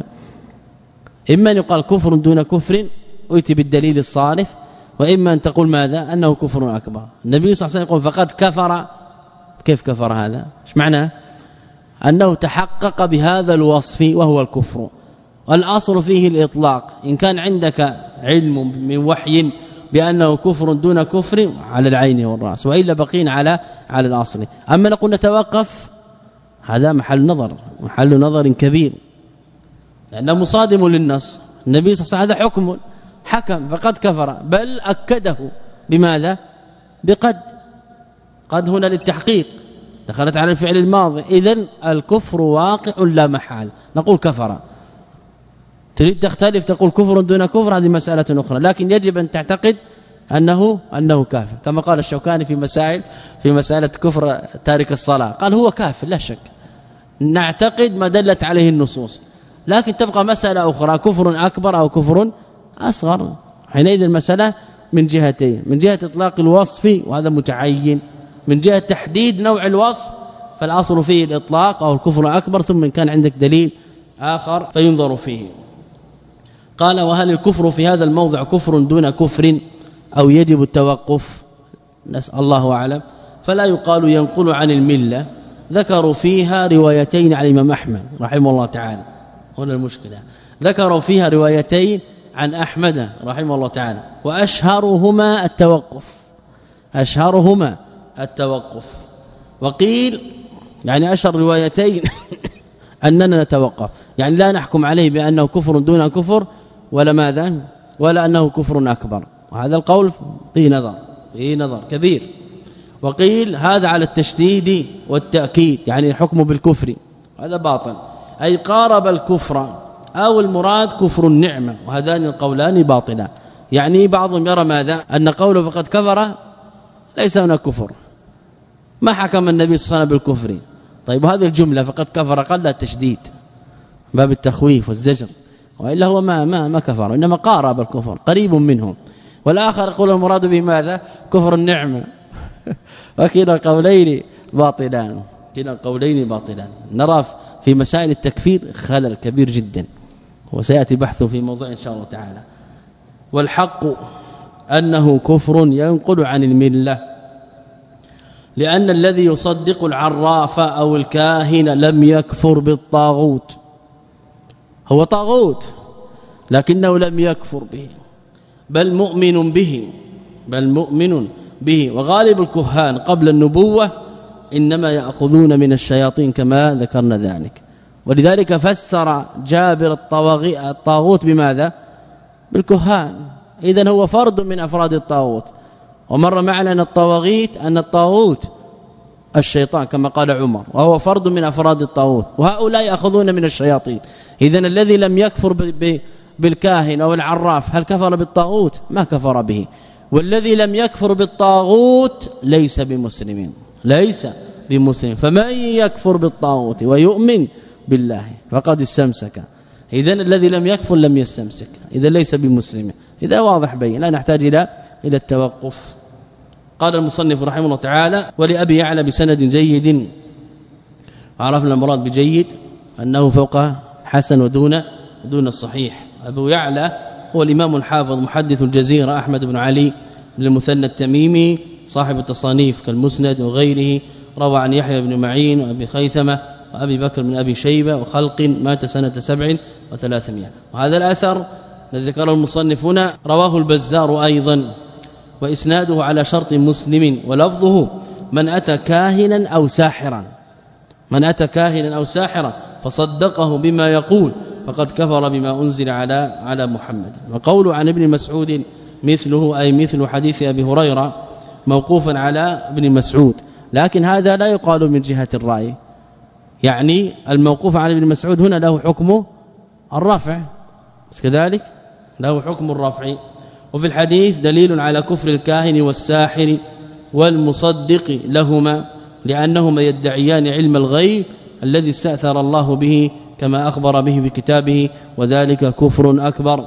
إما أن يقال كفر دون كفر ويأتي بالدليل الصارف، وإما أن تقول ماذا؟ أنه كفر أكبر. النبي صلى الله عليه وسلم يقول فقد كفر، كيف كفر هذا؟ ايش معناه؟ أنه تحقق بهذا الوصف وهو الكفر، والأصل فيه الإطلاق. إن كان عندك علم من وحي بأنه كفر دون كفر على العين والرأس، وإلا بقين على على الأصل. أما نقول نتوقف، هذا محل نظر محل نظر كبير، لأنه مصادم للنص. النبي صلى الله عليه وسلم هذا حكم حكم فقد كفر، بل أكده بماذا؟ بقد، قد هنا للتحقيق دخلت على الفعل الماضي، إذن الكفر واقع لا محال، نقول كفر. تريد تختلف تقول كفر دون كفر، هذه مسألة أخرى، لكن يجب أن تعتقد أنه أنه كافر، كما قال الشوكاني في مسائل في مسألة كفر تارك الصلاة، قال هو كافر لا شك، نعتقد ما دلت عليه النصوص، لكن تبقى مسألة أخرى كفر أكبر أو كفر أصغر. حينئذ المسألة من جهتين، من جهة إطلاق الوصف وهذا متعين، من جهة تحديد نوع الوصف فالأصل فيه الإطلاق أو الكفر أكبر، ثم إن كان عندك دليل آخر فينظر فيه. قال وهل الكفر في هذا الموضع كفر دون كفر أو يجب التوقف؟ نسأل الله أعلم. فلا يقال ينقل عن الملة، ذكروا فيها روايتين عن الإمام أحمد رحمه الله تعالى، هنا المشكلة، ذكروا فيها روايتين عن أحمد رحمه الله تعالى، وأشهرهما التوقف، أشهرهما التوقف. وقيل يعني أشهر روايتين أننا نتوقف، يعني لا نحكم عليه بأنه كفر دون كفر ولا ماذا ولا أنه كفر أكبر، وهذا القول فيه نظر فيه نظر كبير. وقيل هذا على التشديد والتأكيد، يعني الحكم بالكفر، هذا باطل، أي قارب الكفر، أو المراد كفر النعمة، وهذان القولان باطلان. يعني بعضهم يرى ماذا؟ أن قوله فقد كفر ليس هناك كفر، ما حكم النبي صلى الله عليه وسلم بالكفر. طيب وهذه الجملة فقد كفر قل التشديد باب التخويف والزجر، وإلا هو ما ما ما كفر، إنما قارب الكفر قريب منهم. والآخر يقول المراد به ماذا؟ كفر النعمة. وكلا قولين باطلان، كلا قولين باطلان. نرى في مسائل التكفير خلل كبير جدا، وسيأتي بحثه في موضوع إن شاء الله تعالى. والحق أنه كفر ينقل عن الملة، لأن الذي يصدق العراف أو الكاهن لم يكفر بالطاغوت، هو طاغوت لكنه لم يكفر به بل مؤمن به بل مؤمن به. وغالب الكهان قبل النبوة إنما يأخذون من الشياطين كما ذكرنا ذلك، ولذلك فسر جابر الطاغوت بماذا؟ بالكهان. إذن هو فرد من أفراد الطاغوت. ومر معنا أن الطواغيت أن الطاغوت الشيطان كما قال عمر، وهو فرد من أفراد الطاغوت، وهؤلاء يأخذون من الشياطين. إذن الذي لم يكفر بالكاهن أو العراف هل كفر بالطاغوت؟ ما كفر به. والذي لم يكفر بالطاغوت ليس بمسلم ليس بمسلم. فمن يكفر بالطاغوت ويؤمن بالله فقد استمسك. إذن الذي لم يكفر لم يستمسك، إذا ليس بمسلم. إذا واضح بين، لا نحتاج إلى الى التوقف. قال المصنف رحمه الله تعالى: ولأبي يعلى بسند جيد. عرفنا المراد بجيد أنه فوق حسن ودون دون الصحيح. أبو يعلى هو الإمام الحافظ محدث الجزيرة أحمد بن علي بن المثنى التميمي صاحب التصانيف كالمسند وغيره، روى عن يحيى بن معين وأبي خيثمة وأبي بكر بن أبي شيبة وخلق، مات سنة سبع وثلاثمائة. وهذا الأثر الذي ذكره المصنف هنا رواه البزار أيضا، وإسناده على شرط مسلم، ولفظه: من أتى كاهنا أو ساحرا من أتى كاهنا أو ساحرا فصدقه بما يقول فقد كفر بما أنزل على على محمد. وقول عن ابن مسعود مثله، أي مثل حديث أبي هريرة موقوفا على ابن مسعود، لكن هذا لا يقال من جهة الرأي، يعني الموقوف على ابن مسعود هنا له حكم الرفع، بس كذلك له حكم الرفع. وفي الحديث دليل على كفر الكاهن والساحر والمصدق لهما، لأنهما يدعيان علم الغيب الذي استأثر الله به كما أخبر به بكتابه، وذلك كفر أكبر.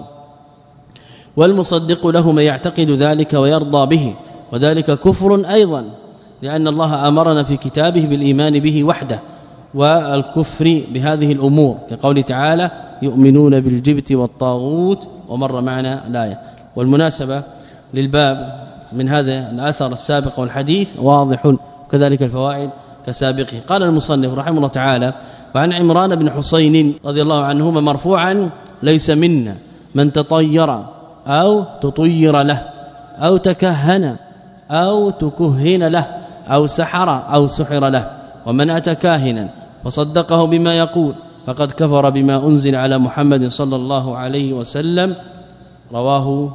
والمصدق لهما يعتقد ذلك ويرضى به، وذلك كفر أيضا، لأن الله أمرنا في كتابه بالإيمان به وحده والكفر بهذه الأمور، كقول تعالى: يؤمنون بالجبت والطاغوت، ومر معنا الآية. والمناسبة للباب من هذا الأثر السابق والحديث واضح، كذلك الفوائد كسابقه. قال المصنف رحمه الله تعالى: وعن عمران بن حسين رضي الله عنهما مرفوعا: ليس منا من تطير أو تطير له أو تكهن أو تكهن له أو سحر أو سحر له، ومن أتى كاهنا فصدقه بما يقول فقد كفر بما أنزل على محمد صلى الله عليه وسلم. رواه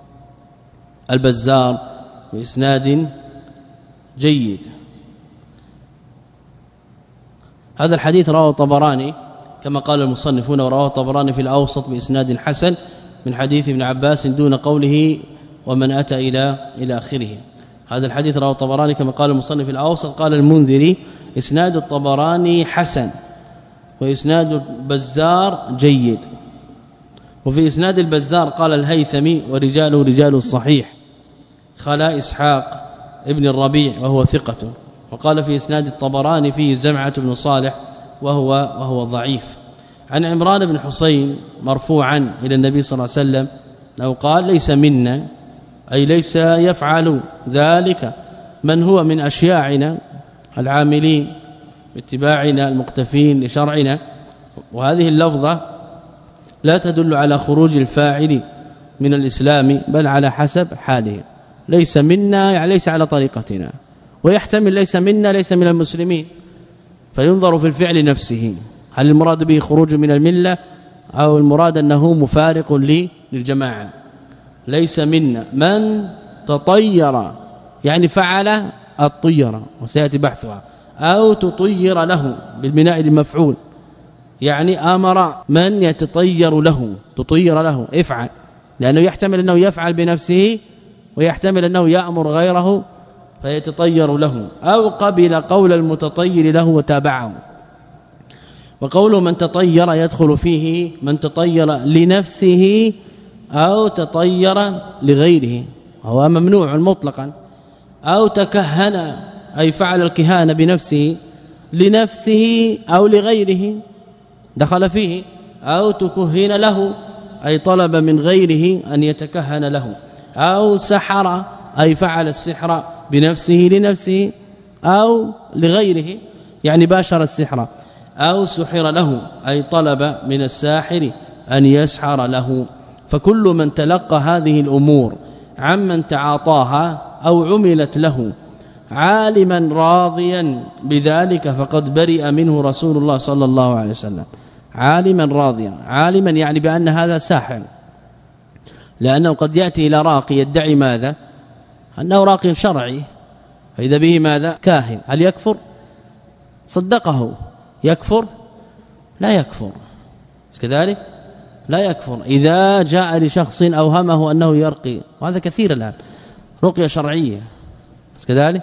البزار بإسناد جيد. هذا الحديث رواه الطبراني كما قال المصنفون، ورواه الطبراني في الأوسط بإسناد حسن من حديث ابن عباس دون قوله ومن أتى إلى إلى آخره. هذا الحديث رواه الطبراني كما قال المصنف في الأوسط. قال المنذري: إسناد الطبراني حسن، وإسناد البزار جيد. وفي إسناد البزار قال الهيثمي: ورجاله رجال الصحيح، خلا إسحاق ابن الربيع وهو ثقة. وقال في إسناد الطبراني فيه زمعة بن صالح وهو وهو ضعيف. عن عمران بن حسين مرفوعا إلى النبي صلى الله عليه وسلم لو قال: ليس منا، أي ليس يفعل ذلك من هو من أشياعنا العاملين باتباعنا المقتفين لشرعنا. وهذه اللفظة لا تدل على خروج الفاعل من الإسلام، بل على حسب حاله. ليس منا يعني ليس على طريقتنا، ويحتمل ليس منا ليس من المسلمين، فينظر في الفعل نفسه، هل المراد به خروج من الملة أو المراد أنه مفارق للجماعة. ليس منا من تطير يعني فعل الطيرة، وسيأتي بحثها، أو تطير له بالبناء المفعول، يعني أمر من يتطير له، تطير له افعل، لأنه يحتمل أنه يفعل بنفسه، ويحتمل أنه يأمر غيره فيتطير له، أو قبل قول المتطير له وتابعه. وقول من تطير يدخل فيه من تطير لنفسه أو تطير لغيره، وهو ممنوع مطلقا. أو تكهن أي فعل الكهانة بنفسه لنفسه أو لغيره دخل فيه. أو تكهن له أي طلب من غيره أن يتكهن له. أو سحر أي فعل السحر بنفسه لنفسه. أو لغيره يعني باشر السحر أو سحر له أي طلب من الساحر أن يسحر له. فكل من تلقى هذه الأمور عمن تعاطاها أو عملت له عالما راضيا بذلك فقد برئ منه رسول الله صلى الله عليه وسلم. عالما راضيا، عالما يعني بأن هذا ساحر، لأنه قد يأتي إلى راقي يدعي ماذا؟ أنه راقي شرعي، فإذا به ماذا؟ كاهن. هل يكفر؟ صدقه. يكفر؟ لا يكفر كذلك، لا يكفر. إذا جاء لشخص أوهمه أنه يرقي، وهذا كثير الآن، رقية شرعية كذلك،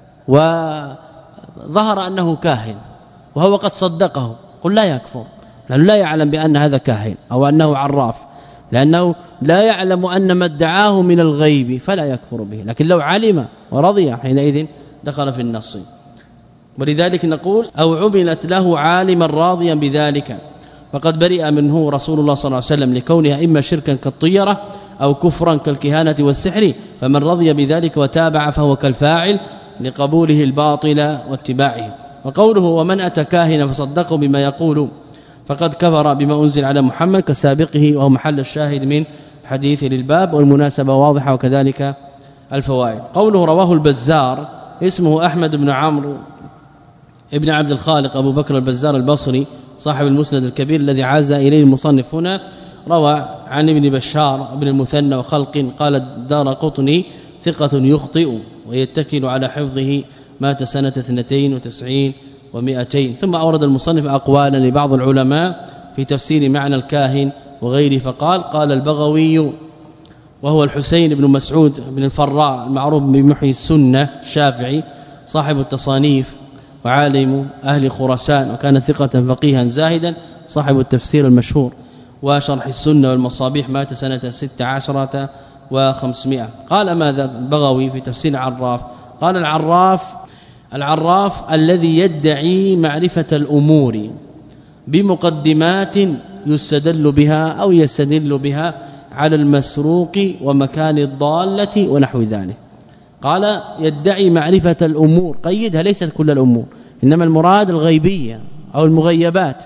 وظهر أنه كاهن وهو قد صدقه، قل لا يكفر، لأنه لا يعلم بأن هذا كاهن أو أنه عراف، لأنه لا يعلم أن ما ادعاه من الغيب فلا يكفر به. لكن لو علم ورضي حينئذ دخل في النص. ولذلك نقول أو عملت له عالما راضيا بذلك فقد برئ منه رسول الله صلى الله عليه وسلم، لكونها إما شركا كالطيرة أو كفرا كالكهانة والسحر، فمن رضي بذلك وتابع فهو كالفاعل لقبوله الباطل واتباعه. وقوله ومن أتى كاهنا فصدقه بما يقول فقد كفر بما أنزل على محمد كسابقه، وهو محل الشاهد من حديث للباب، والمناسبة واضحة وكذلك الفوائد. قوله رواه البزار، اسمه أحمد بن عمرو ابن عبد الخالق أبو بكر البزار البصري صاحب المسند الكبير الذي عاز إليه المصنف هنا. روى عن ابن بشار ابن المثنى وخلق قال الدار قطني ثقة يخطئ ويتكل على حفظه، مات سنة اثنتين وتسعين ومئتين. ثم أورد المصنف أقوالا لبعض العلماء في تفسير معنى الكاهن وغيره، فقال قال البغوي وهو الحسين بن مسعود بن الفراء المعروف بمحيي السنة الشافعي صاحب التصانيف وعالم أهل خراسان، وكان ثقة فقيها زاهدا صاحب التفسير المشهور وشرح السنة والمصابيح، مات سنة ست عشرة وخمسمائة. قال ماذا البغوي في تفسير العراف؟ قال العراف العراف الذي يدعي معرفة الأمور بمقدمات يستدل بها أو يستدل بها على المسروق ومكان الضالة ونحو ذلك. قال يدعي معرفة الأمور، قيدها ليست كل الأمور، إنما المراد الغيبية أو المغيبات،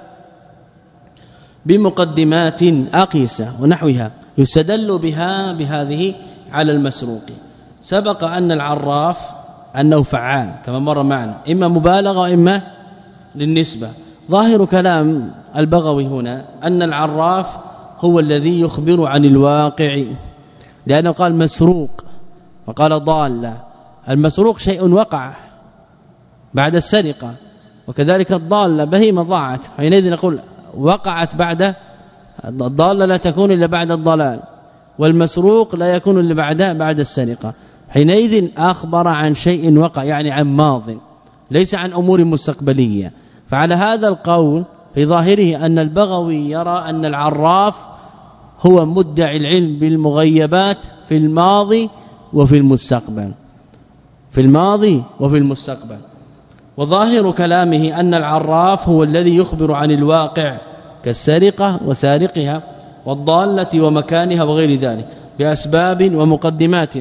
بمقدمات أقيسة ونحوها يستدل بها بهذه على المسروق. سبق أن العراف أنه فعال كما مر معنا، إما مبالغة وإما للنسبة. ظاهر كلام البغوي هنا أن العراف هو الذي يخبر عن الواقع، لأنه قال مسروق وقال ضالة. المسروق شيء وقع بعد السرقة، وكذلك الضالة بهيمة ضاعت، حينئذ نقول وقعت بعد الضالة لا تكون إلا بعد الضلال، والمسروق لا يكون إلا بعد بعد السرقة. حينئذ أخبر عن شيء وقع، يعني عن ماض ليس عن أمور مستقبلية. فعلى هذا القول في ظاهره أن البغوي يرى أن العراف هو مدعي العلم بالمغيبات في الماضي وفي المستقبل، في الماضي وفي المستقبل. وظاهر كلامه أن العراف هو الذي يخبر عن الواقع كالسرقة وسارقها والضالة ومكانها وغير ذلك بأسباب ومقدمات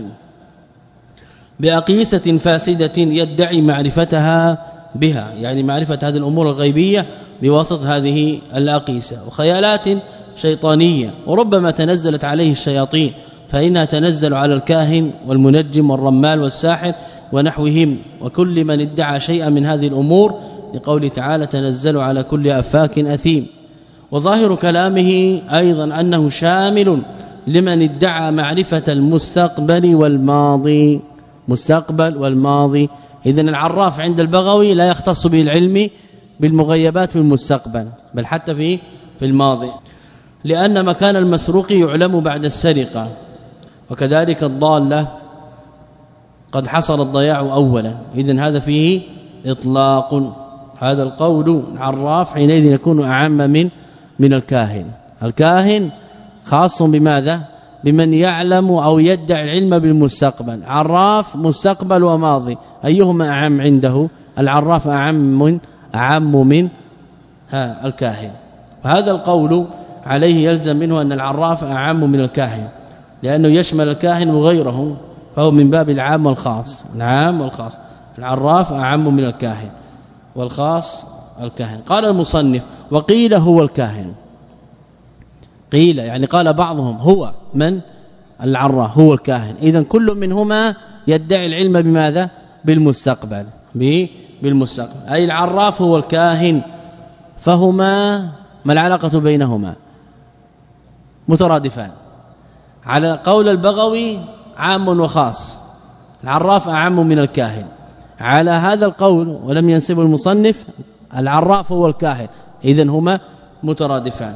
بأقيسة فاسدة يدعي معرفتها بها، يعني معرفة هذه الأمور الغيبية بواسطة هذه الأقيسة، وخيالات شيطانية وربما تنزلت عليه الشياطين، فإنها تنزل على الكاهن والمنجم والرمال والساحر ونحوهم وكل من ادعى شيئا من هذه الأمور، لقوله تعالى تنزل على كل أفاك أثيم. وظاهر كلامه أيضا أنه شامل لمن ادعى معرفة المستقبل والماضي، مستقبل والماضي. إذن العراف عند البغوي لا يختص بالعلم بالمغيبات في المستقبل بل حتى في في الماضي، لأن مكان المسروق يعلم بعد السرقة، وكذلك الضالة قد حصل الضياع أولا. إذن هذا فيه إطلاق. هذا القول العراف حينئذ يكون أعم من من الكاهن. الكاهن خاص بماذا؟ بمن يعلم أو يدعي العلم بالمستقبل. عراف مستقبل وماضي، أيهما أعم عنده؟ العراف أعم من أعم من ها الكاهن. فهذا القول عليه يلزم منه أن العراف أعم من الكاهن، لأنه يشمل الكاهن وغيره، فهو من باب العام والخاص، العام والخاص. العراف أعم من الكاهن والخاص الكاهن. قال المصنف وقيل هو الكاهن، قيل يعني قال بعضهم هو من العراف هو الكاهن، إذن كل منهما يدعي العلم بماذا؟ بالمستقبل، بالمستقبل، أي العراف هو الكاهن، فهما ما العلاقة بينهما؟ مترادفان. على قول البغوي عام وخاص، العراف أعم من الكاهن. على هذا القول ولم ينسب المصنف العراف هو الكاهن، إذن هما مترادفان.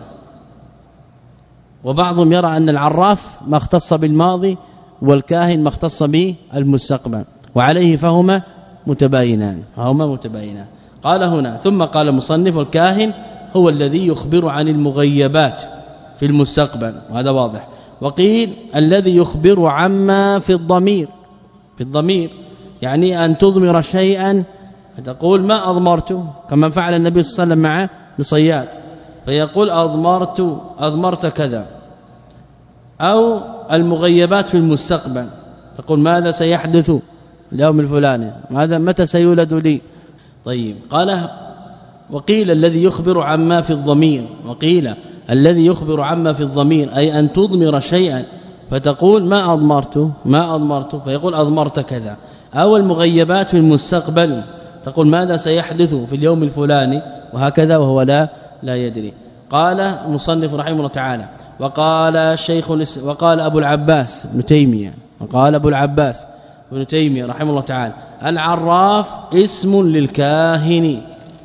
وبعضهم يرى أن العراف ما اختص بالماضي والكاهن ما اختص بالمستقبل، وعليه فهما متباينان، هما متباينان. قال هنا ثم قال المصنف الكاهن هو الذي يخبر عن المغيبات في المستقبل، وهذا واضح. وقيل الذي يخبر عما في الضمير، في الضمير يعني أن تضمر شيئا فتقول ما أضمرت، كما فعل النبي صلى الله عليه وسلم مع بصياد، فيقول أضمرت أضمرت كذا. أو المغيبات في المستقبل، تقول ماذا سيحدث اليوم الفلاني، ماذا متى سيولد لي. طيب قال وقيل الذي يخبر عما في الضمير، وقيل الذي يخبر عما في الضمير أي أن تضمر شيئا فتقول ما أضمرت ما أضمرت فيقول أضمرت كذا. أو المغيبات في المستقبل، تقول ماذا سيحدث في اليوم الفلاني وهكذا وهو لا لا يدري. قال المصنف رحمه الله تعالى وقال الشيخ وقال أبو العباس ابن تيمية وقال أبو العباس ابن تيمية رحمه الله تعالى العراف اسم للكاهن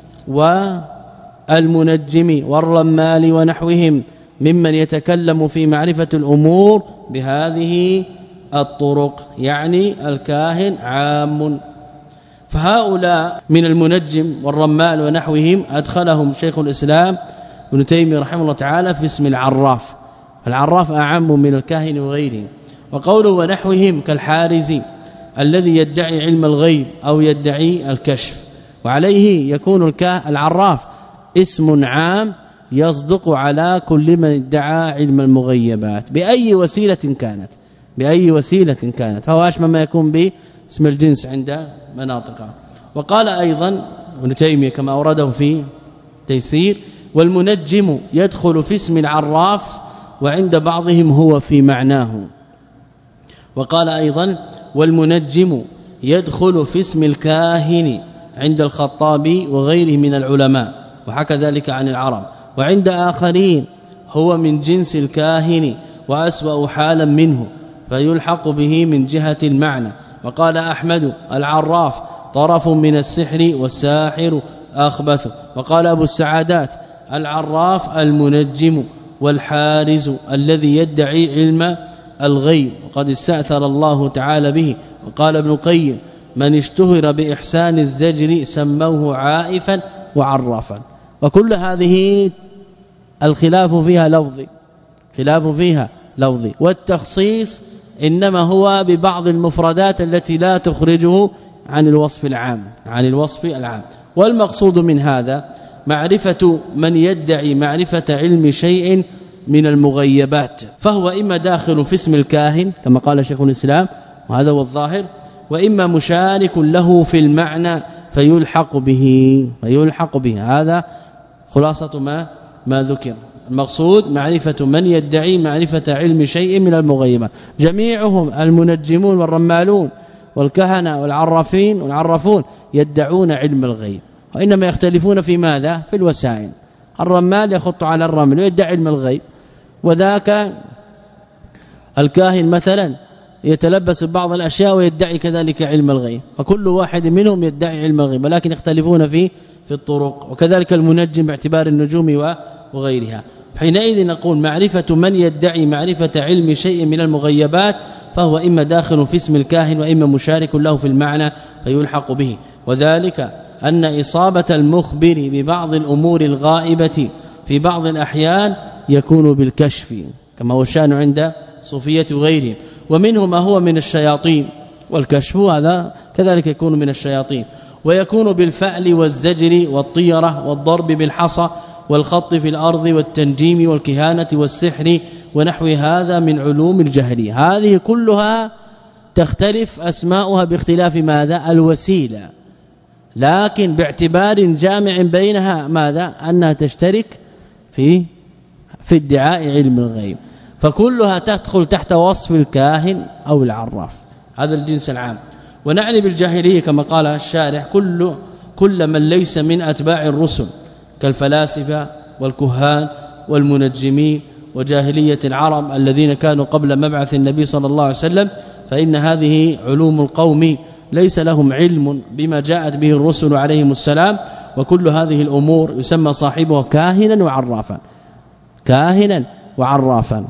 والمنجم والرمال ونحوهم ممن يتكلم في معرفة الأمور بهذه الطرق، يعني الكاهن عام. فهؤلاء من المنجم والرمال ونحوهم أدخلهم شيخ الإسلام ابن تيمية رحمه الله تعالى في اسم العراف، العراف أعم من الكاهن وغيره. وقوله ونحوهم كالحارزي الذي يدعي علم الغيب أو يدعي الكشف، وعليه يكون العراف اسم عام يصدق على كل من ادعى علم المغيبات بأي وسيلة كانت، بأي وسيلة كانت، فهو أشبه ما يكون باسم الجنس عند مناطقه. وقال أيضا ابن تيمية كما أورده في تيسير والمنجم يدخل في اسم العراف وعند بعضهم هو في معناه. وقال أيضا والمنجم يدخل في اسم الكاهن عند الخطابي وغيره من العلماء، وحكى ذلك عن العرب. وعند آخرين هو من جنس الكاهن وأسوأ حالا منه فيلحق به من جهة المعنى. وقال أحمد العراف طرف من السحر والساحر أخبث. وقال أبو السعادات العراف المنجم والحارز الذي يدعي علم الغيب وقد استأثر الله تعالى به. وقال ابن القيم من اشتهر بإحسان الزجر سموه عائفا وعرافا. وكل هذه الخلاف فيها لفظي، خلاف فيها لفظي، والتخصيص إنما هو ببعض المفردات التي لا تخرجه عن الوصف العام، عن الوصف العام. والمقصود من هذا معرفة من يدعي معرفة علم شيء من المغيبات، فهو إما داخل في اسم الكاهن كما قال شيخ الإسلام وهذا هو الظاهر، وإما مشارك له في المعنى فيلحق به فيلحق به هذا خلاصة ما ما ذكر. المقصود معرفة من يدعي معرفة علم شيء من المغيبات، جميعهم المنجمون والرمالون والكهنة والعرافين والعرافون يدعون علم الغيب، وإنما يختلفون في ماذا؟ في الوسائل. الرمال يخط على الرمل ويدعي علم الغيب، وذاك الكاهن مثلا يتلبس ببعض الأشياء ويدعي كذلك علم الغيب، وكل واحد منهم يدعي علم الغيب ولكن يختلفون في في الطرق. وكذلك المنجم باعتبار النجوم وغيرها. حينئذ نقول معرفة من يدعي معرفة علم شيء من المغيبات فهو إما داخل في اسم الكاهن وإما مشارك له في المعنى فيلحق به. وذلك أن إصابة المخبر ببعض الأمور الغائبة في بعض الأحيان يكون بالكشف كما هو الشأن عند صوفية وغيرهم، ومنه ما هو من الشياطين، والكشف هذا كذلك يكون من الشياطين، ويكون بالفعل والزجر والطيرة والضرب بالحصى والخط في الأرض والتنجيم والكهانة والسحر ونحو هذا من علوم الجهل. هذه كلها تختلف أسماؤها باختلاف ماذا الوسيلة، لكن باعتبار جامع بينها ماذا أنها تشترك في في ادعاء علم الغيب، فكلها تدخل تحت وصف الكاهن أو العراف، هذا الجنس العام. ونعني بالجاهلية كما قال الشارح كل كل من ليس من أتباع الرسل كالفلاسفة والكهان والمنجمين وجاهلية العرب الذين كانوا قبل مبعث النبي صلى الله عليه وسلم، فإن هذه علوم القوم ليس لهم علم بما جاءت به الرسل عليهم السلام، وكل هذه الأمور يسمى صاحبها كاهنا وعرافا، كاهنا وعرافا،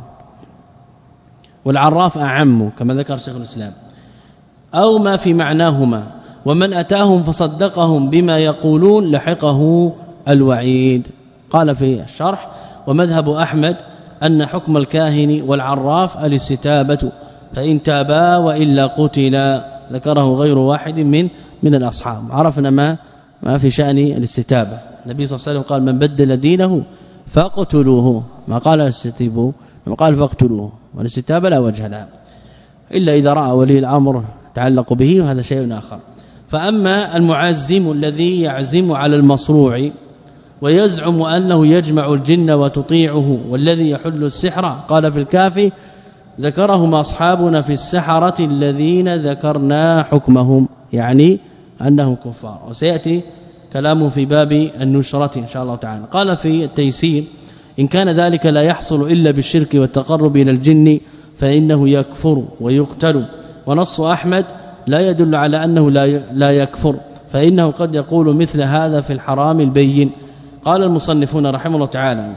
والعراف أعم كما ذكر شيخ الإسلام، أو ما في معناهما، ومن أتاهم فصدقهم بما يقولون لحقه الوعيد. قال في الشرح ومذهب أحمد أن حكم الكاهن والعراف الاستتابة، فإن تابا وإلا قتلا، ذكره غير واحد من من الأصحاب. عرفنا ما ما في شأن الاستتابة، النبي صلى الله عليه وسلم قال من بدل دينه فاقتلوه، ما قال استتيبوا، ما قال فاقتلوه، والاستتابة لا وجه لها إلا إذا رأى ولي الأمر تعلق به، وهذا شيء آخر. فأما المعزم الذي يعزم على المصروع ويزعم أنه يجمع الجن وتطيعه والذي يحل السحر، قال في الكافي ذكرهم أصحابنا في السحرة الذين ذكرنا حكمهم، يعني أنهم كفار، وسيأتي كلامه في باب النشرة إن شاء الله تعالى. قال في التيسير إن كان ذلك لا يحصل إلا بالشرك والتقرب إلى الجن فإنه يكفر ويقتل، ونص أحمد لا يدل على أنه لا لا يكفر، فإنه قد يقول مثل هذا في الحرام البين. قال المصنفون رحمه الله تعالى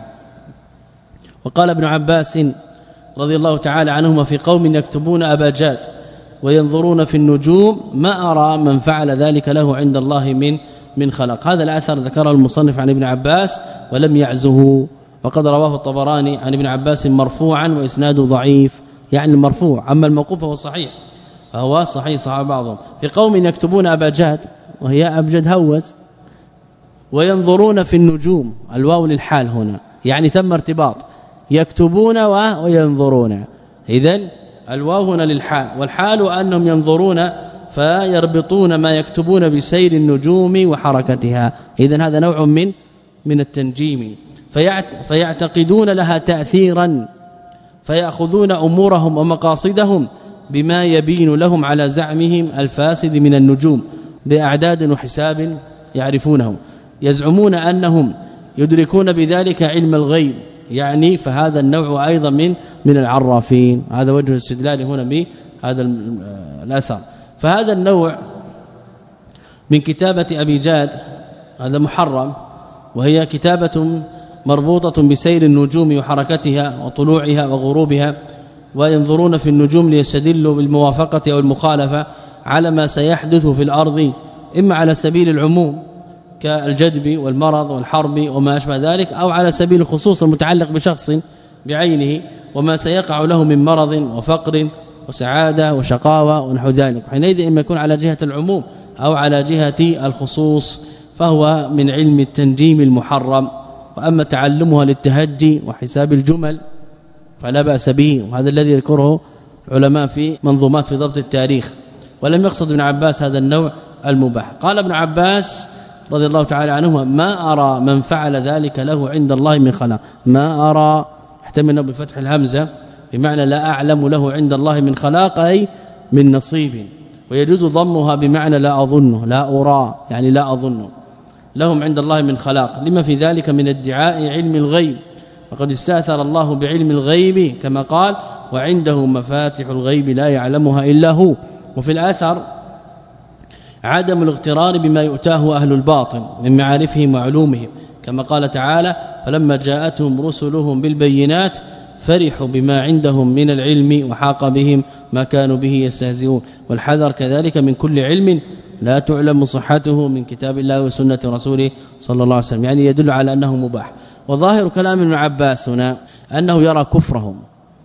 وقال ابن عباس رضي الله تعالى عنهما في قوم يكتبون أباجات وينظرون في النجوم ما أرى من فعل ذلك له عند الله من من خلق. هذا الأثر ذكره المصنف عن ابن عباس ولم يعزه، وقد رواه الطبراني عن ابن عباس مرفوعا وإسناده ضعيف، يعني المرفوع، أما الموقوف فهو صحيح، فهو صحيح صحابة بعضهم. في قوم يكتبون أباجات وهي أبجد هوس، وينظرون في النجوم، الواو للحال هنا، يعني ثم ارتباط، يكتبون وينظرون، إذن الواو هنا للحال، والحال أنهم ينظرون فيربطون ما يكتبون بسير النجوم وحركتها، إذن هذا نوع من من التنجيم، فيعتقدون لها تأثيرا، فيأخذون أمورهم ومقاصدهم بما يبين لهم على زعمهم الفاسد من النجوم بأعداد وحساب يعرفونه، يزعمون أنهم يدركون بذلك علم الغيب، يعني فهذا النوع أيضا من من العرافين. هذا وجه الاستدلال هنا بهذا الأثر. فهذا النوع من كتابة أبي جاد هذا محرم، وهي كتابة مربوطة بسير النجوم وحركتها وطلوعها وغروبها، وينظرون في النجوم ليستدلوا بالموافقة أو المخالفة على ما سيحدث في الأرض، إما على سبيل العموم كالجدب والمرض والحرب وما أشبه ذلك، أو على سبيل الخصوص المتعلق بشخص بعينه وما سيقع له من مرض وفقر وسعادة وشقاوة ونحو ذلك، حينئذ إما يكون على جهة العموم أو على جهة الخصوص، فهو من علم التنجيم المحرم. وأما تعلمها للتهجي وحساب الجمل فلا بأس به، وهذا الذي يذكره العلماء في منظومات في ضبط التاريخ، ولم يقصد ابن عباس هذا النوع المباح. قال ابن عباس رضي الله تعالى عنهما ما أرى من فعل ذلك له عند الله من خلاق، ما أرى احتملنا بفتح الهمزة بمعنى لا أعلم له عند الله من خلاق، أي من نصيب، ويجوز ضمها بمعنى لا أظن، لا أرى يعني لا أظن لهم عند الله من خلاق، لما في ذلك من ادعاء علم الغيب، وقد استأثر الله بعلم الغيب كما قال وعنده مفاتح الغيب لا يعلمها إلا هو. وفي الآثر عدم الاغترار بما يؤتاه أهل الباطل من معارفهم وعلومهم، كما قال تعالى فلما جاءتهم رسلهم بالبينات فرحوا بما عندهم من العلم وحاق بهم ما كانوا به يستهزئون. والحذر كذلك من كل علم لا تعلم صحته من كتاب الله وسنة رسوله صلى الله عليه وسلم، يعني يدل على أنه مباح. وظاهر كلام ابن عباس هنا أنه يرى كفرهم،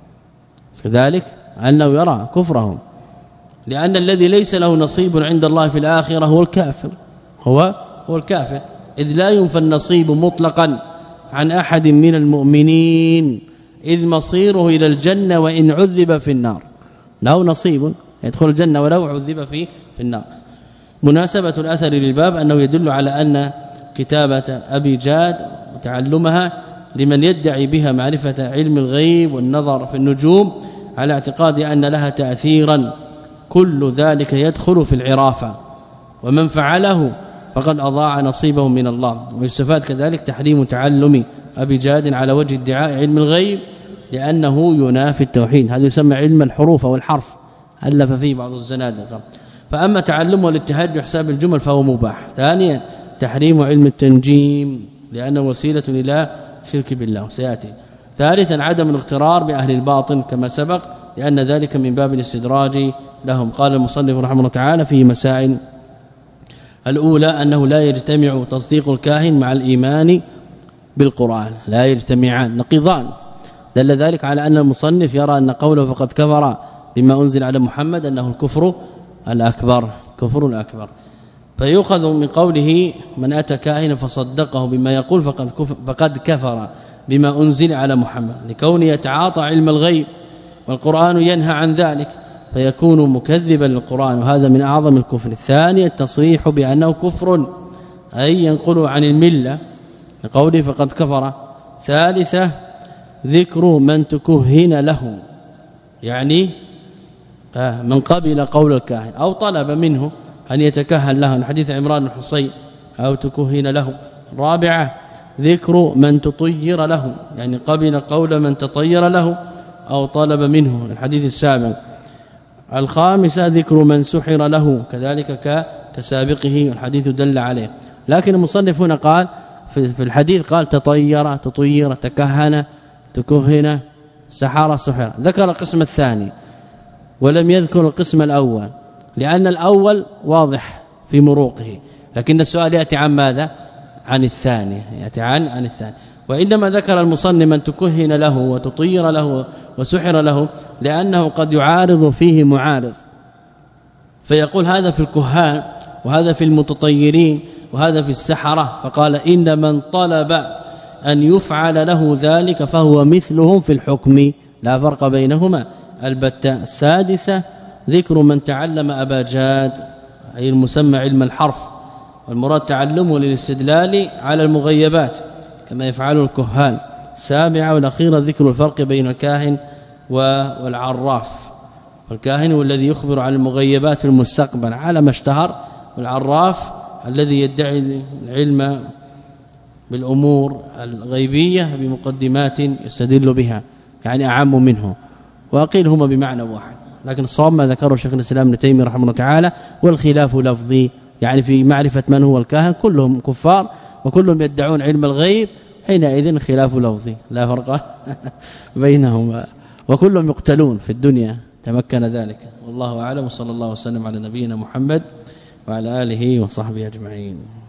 كذلك أنه يرى كفرهم، لأن الذي ليس له نصيب عند الله في الآخرة هو الكافر، هو هو الكافر، إذ لا ينفى النصيب مطلقا عن أحد من المؤمنين، إذ مصيره إلى الجنة وإن عذب في النار، له نصيب يدخل الجنة ولو عذب في في النار. مناسبة الأثر للباب أنه يدل على أن كتابة أبي جاد وتعلمها لمن يدعي بها معرفة علم الغيب والنظر في النجوم على اعتقاد أن لها تأثيرا كل ذلك يدخل في العرافة، ومن فعله فقد أضاع نصيبه من الله. ويستفاد كذلك تحريم تعلم أبي جاد على وجه ادعاء علم الغيب لأنه ينافي التوحيد، هذا يسمى علم الحروف والحرف ألف فيه بعض الزنادقة. فأما تعلمه للتهجي حساب الجمل فهو مباح. ثانيا تحريم علم التنجيم لأنه وسيلة إلى شرك بالله سياتي. ثالثا عدم الاغترار بأهل الباطن كما سبق لأن ذلك من باب الاستدراج لهم. قال المصنف رحمه الله تعالى فيه مسائل: الأولى أنه لا يجتمع تصديق الكاهن مع الإيمان بالقرآن، لا يجتمعان، نقيضان. دل ذلك على أن المصنف يرى أن قوله فقد كفر بما أنزل على محمد أنه الكفر الأكبر، كفر الأكبر. فيؤخذ من قوله من أتى كاهنا فصدقه بما يقول فقد كفر, فقد كفر بما أنزل على محمد لكونه يتعاطى علم الغيب والقرآن ينهى عن ذلك، فيكون مكذبا للقرآن، وهذا من أعظم الكفر. الثاني التصريح بأنه كفر أي ينقل عن الملة لقوله فقد كفر. ثالثة ذكر من تكهن له، يعني من قبل قول الكاهن أو طلب منه أن يتكهن له، حديث عمران بن حصين أو تكهن له. رابعة ذكر من تطير له، يعني قبل قول من تطير له أو طلب منه، الحديث السابق. الخامسة ذكر من سحر له، كذلك كسابقه والحديث دل عليه. لكن المصنف هنا قال في الحديث قال تطير تطير تكهن تكهن سحر سحر، ذكر القسم الثاني ولم يذكر القسم الأول لأن الأول واضح في مروقه، لكن السؤال يأتي عن ماذا؟ عن الثاني، يأتي عن عن الثاني. وإنما ذكر المصنف من تكهن له وتطير له وسحر له لأنه قد يعارض فيه معارض، فيقول هذا في الكهان وهذا في المتطيرين وهذا في السحرة، فقال إن من طلب أن يفعل له ذلك فهو مثلهم في الحكم لا فرق بينهما البتة. السادسة ذكر من تعلم أبا جاد أي المسمى علم الحرف، والمراد تعلمه للاستدلال على المغيبات كما يفعل الكهان. السابعة والأخيرة ذكر الفرق بين الكاهن والعراف، والكاهن هو الذي يخبر عن المغيبات في المستقبل على ما اشتهر، والعراف الذي يدعي العلم بالأمور الغيبية بمقدمات يستدل بها، يعني أعم منه. وقيل هما بمعنى واحد، لكن الصواب ما ذكره شيخ الإسلام ابن تيمية رحمه الله تعالى، والخلاف لفظي، يعني في معرفة من هو الكاهن كلهم كفار وكلهم يدعون علم الغيب، حينئذ خلاف لفظي لا فرق بينهما، وكلهم يقتلون في الدنيا تمكن ذلك. والله أعلم، وصلى الله وسلم على نبينا محمد وعلى آله وصحبه أجمعين.